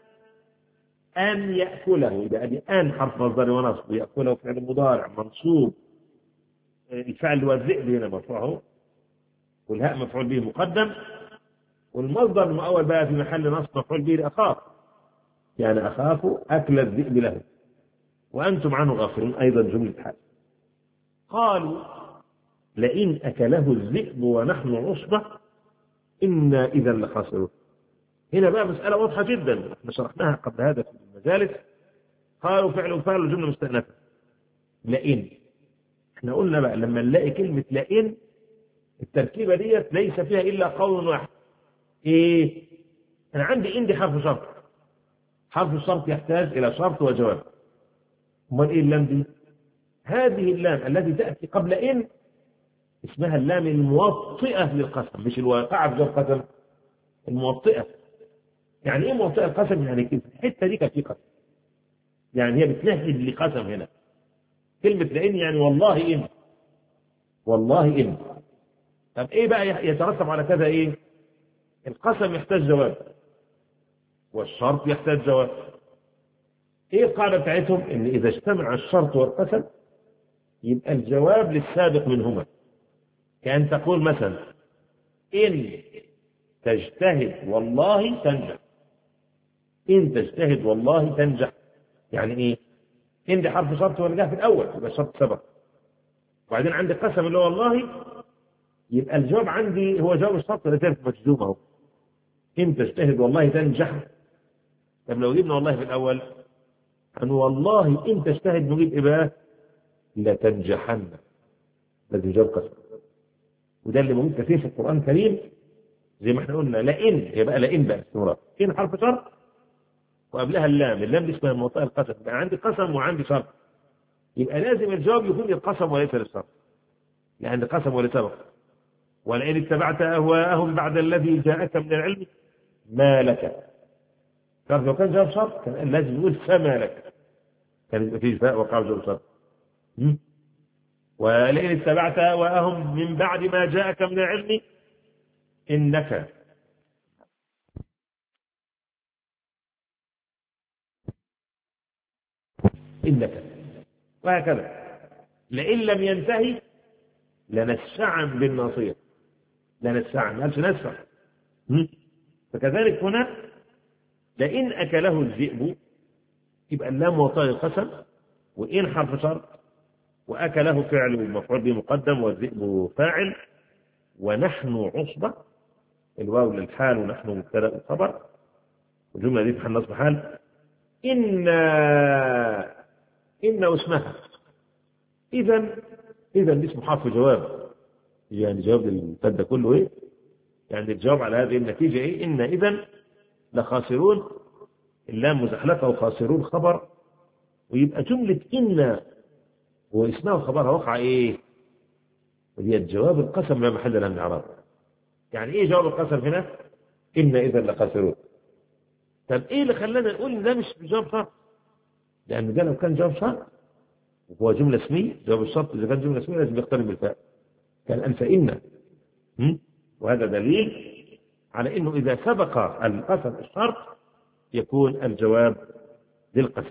أن يأكله، يبقى أن حرف مصدر ونصب، ويأكله فعل مضارع منصوب، الفعل هو الذئب هنا مرفوعه، والهاء مفعول به مقدم، والمصدر المؤول بقى في محل نصب مفعول به لأخاف، يعني أخاف أكل الذئب له، وأنتم عنه غافلون، أيضا جملة حال. قالوا لئن أكله الذئب ونحن عصبة إنا إذا لخاسرون. هنا بقى مسألة واضحة جدا، احنا شرحناها قبل هذا في المجالس. قالوا فعل وفعل جملة مستأنفة. لئن، احنا قلنا بقى لما نلاقي كلمة لئن التركيبة ديت ليس فيها إلا قول واحد. إيه؟ أنا عندي إن دي حرف شرط، حرف الشرط يحتاج إلى شرط وجواب. أمال إيه اللام دي؟ هذه اللام التي تأتي قبل إن اسمها اللام الموطئة للقسم، مش الواقعة في جواب قسم، الموطئة. يعني إيه موطئة القسم؟ يعني كده الحتة دي كانت في قسم، يعني هي بتنهج لقسم هنا. كلمة لئن يعني والله إن، والله إن. طب إيه بقى يترتب على كذا؟ إيه؟ القسم يحتاج جواب، والشرط يحتاج جواب. إيه القاعدة بتاعتهم؟ إن إذا اجتمع الشرط والقسم يبقى الجواب للسابق منهما. كأن تقول مثلا إن تجتهد والله تنجح، إن تجتهد والله تنجح. يعني إيه؟ إن دي حرف شرط ولا جه في الأول، يبقى الشرط سبق. وبعدين عندي قسم اللي هو والله، يبقى الجواب عندي هو جواب الشرط اللي كانت مجزوم اهو. إن تجتهد والله تنجح. طب لو جبنا والله في الأول، أن والله إن تجتهد نجيب إيه بقى؟ لتنجحن، لازم جواب قسم. وده اللي موجود كثير في القرآن الكريم، زي ما احنا قلنا لئن، يبقى لئن بقى استمرار. إن حرف شرط وقبلها اللام، اللام دي اسمها موطئ القسم. يبقى عندي قسم وعندي شرط، يبقى لازم الجواب يكون للقسم وليس للشرط، لأن القسم وليس سبق. ولئن اتبعت أهواءهم بعد الذي جاءك من العلم ما لك. طب لو كان جواب شرط كان لازم يقول فما لك، كان يبقى فيه فاء وقع جواب شرط. ولئن اتبعت أهواءهم من بعد ما جاءك من العلم إنك إنك وهكذا. لئن لم ينتهي لنسعا بالناصية، لنسعا ما قالش نسع. فكذلك هنا لئن أكله الذئب، يبقى اللام موطئ القسم، وإن حرف شرط، وأكله فعل مفعول به مقدم، والذئب فاعل، ونحن عصبة، الواو للحال ونحن مبتدأ الخبر، والجملة دي في محل نصب حال. إن إن اسمها إذا، إذا دي اسمه حرف جواب، يعني جواب المبتدأ كله إيه؟ يعني الجواب على هذه النتيجة إيه؟ إن إذا لخاسرون، اللام مزحلقة وخاسرون خبر، ويبقى جملة إن واسمها وخبرها وقع إيه؟ وهي الجواب القسم لا محل له من إعراب. يعني إيه جواب القسم هنا؟ إن إذا لخاسرون. طب إيه اللي خلانا نقول إن ده مش جواب شرط؟ لأن ده لو كان جواب شرط وهو جملة اسمية، جواب الشرط إذا كان جملة اسمية لازم يقترن بالفاء، كان أنف إن. وهذا دليل على إنه إذا سبق القسم الشرط يكون الجواب للقسم.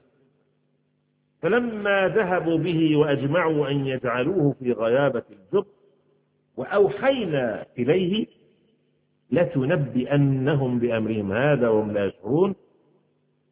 فلما ذهبوا به وأجمعوا أن يجعلوه في غيابة الجب وأوحينا إليه لتنبئنهم بأمرهم هذا وهم لا يشعرون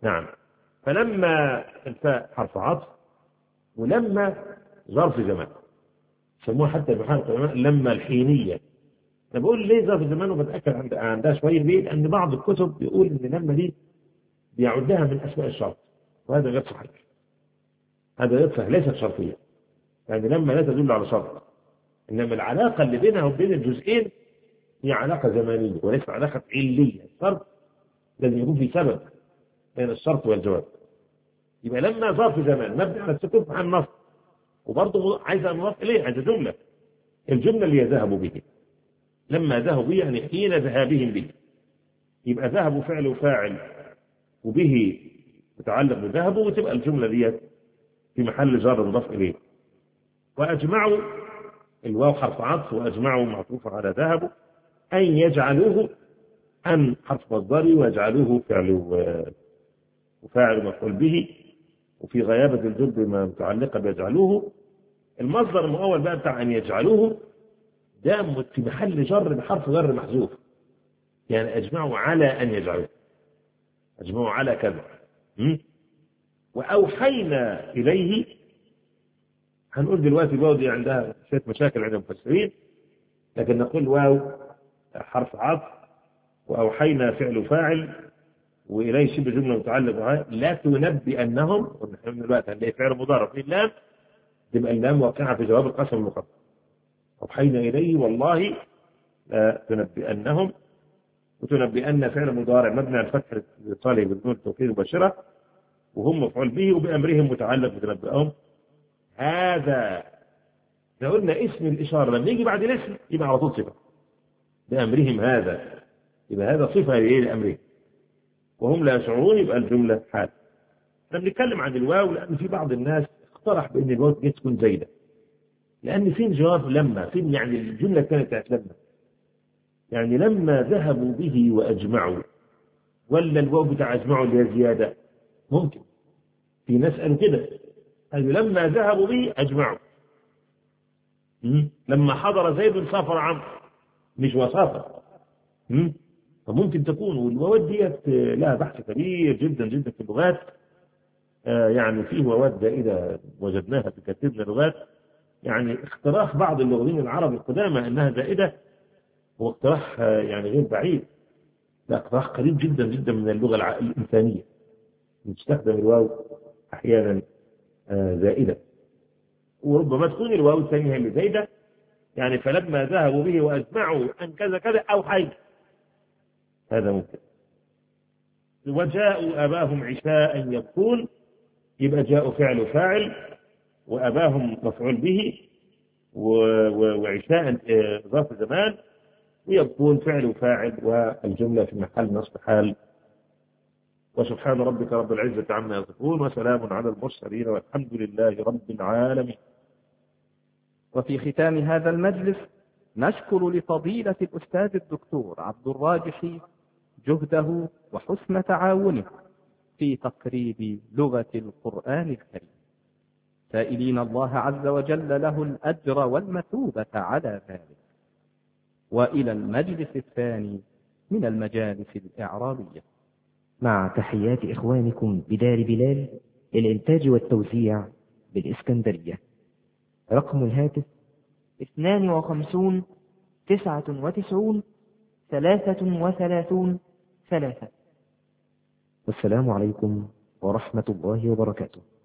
نعم. فلما الفاء حرف عطف، ولما ظرف زمان، سموها حتى بحرف العلماء لما الحينية. أنا بقول ليه ظرف زمان وبتأكد عند عندها شوية ليه؟ لأن بعض الكتب بيقول إن لما دي بيعدها من أسماء الشرط، وهذا غير صحيح. هذا غير صحيح، ليست شرطية، يعني لما لا تدل على شرط، إنما العلاقة اللي بينها وبين الجزئين هي علاقة زمانية وليس علاقة علية. الشرط لازم يكون في سبب بين الشرط والجواب. يبقى لما ظرف زمان مبني على السكون عن النص، وبرضه عايزة مضاف إليه، عايزة جملة. الجملة اللي يذهبوا به، لما ذهبوا به يعني حين ذهابهم به. يبقى ذهبوا فعل وفاعل وبه متعلق بذهبوا، وتبقى الجملة دي في محل جر مضاف إليه. وأجمعوا الواو حرف عطف، وأجمعوا معطوف على ذهبوا، أن يجعلوه أن حرف مصدري ويجعلوه فعل وفاعل مفعول به، وفي غيابة الجر ما متعلقة بيجعلوه. المصدر المؤول بقى بتاع أن يجعلوه ده في محل جر بحرف جر محذوف، يعني أجمعوا على أن يجعلوه، أجمعوا على كذا. وأوحينا إليه، هنقول دلوقتي الواو دي عندها شوية مشاكل عند المفسرين، لكن نقول واو حرف عطف، وأوحينا فعل فاعل، وإليه شبه جملة متعلق بها، لا تنبئنهم. ونحن دلوقتي هنلاقي فعل مضارع في اللام، تبقى اللام واقعة في جواب القسم المقدم. أوحينا إليه والله لا تنبئنهم، وتنبئن فعل مضارع مبني على الفتح الاتصالي بدون التوكيد مباشرة، وهم مفعول به، وبأمرهم متعلق بتنبئهم. هذا لو قلنا اسم الإشارة لما يجي بعد الاسم يبقى على طول صفة، بأمرهم هذا، يبقى هذا صفة لأمرهم وهم لا يشعرون، يبقى الجملة حال. احنا بنتكلم عن الواو لأن في بعض الناس اقترح بأن الواو تكون زايدة، لأن فين جواب لما، فين يعني الجملة كانت بتاعت لما، يعني لما ذهبوا به وأجمعوا، ولا الواو بتاع أجمعوا اللي هي زيادة؟ ممكن في ناس قالوا كده، قالوا لما ذهبوا به أجمعوا، لما حضر زيد سافر عمرو، مش وسافر. فممكن تكون، والواوات ديت لها بحث كبير جدا جدا في اللغات. آه يعني فيه واوات زائدة وجدناها في كثير من اللغات، يعني اقتراح بعض اللغويين العرب القدامى انها زائدة هو اقتراح آه يعني غير بعيد، لا اقتراح قريب جدا جدا من اللغة الإنسانية، تستخدم الواو احيانا آه زائدة، وربما تكون الواو الثانية اللي زايدة، يعني فلما ذهبوا به وأجمعوا أن كذا كذا أو حي، هذا ممكن. وجاءوا أباهم عشاء يبكون، يبقى جاءوا فعل فاعل، وأباهم مفعول به، وعشاء ظرف زمان، ويبكون فعل فاعل، والجملة في محل نصب حال. وسبحان ربك رب العزة عما يصفون، وسلام على المرسلين، والحمد لله رب العالمين. وفي ختام هذا المجلس نشكر لفضيلة الأستاذ الدكتور عبد الراجح جهده وحسن تعاونه في تقريب لغة القرآن الكريم، سائلين الله عز وجل له الأجر والمثوبة على ذلك. وإلى المجلس الثاني من المجالس الإعرابية، مع تحيات إخوانكم بدار بلال للإنتاج والتوزيع بالإسكندرية. رقم الهاتف اثنان وخمسون تسعة وتسعون ثلاثة وثلاثون ثلاثة. والسلام عليكم ورحمة الله وبركاته.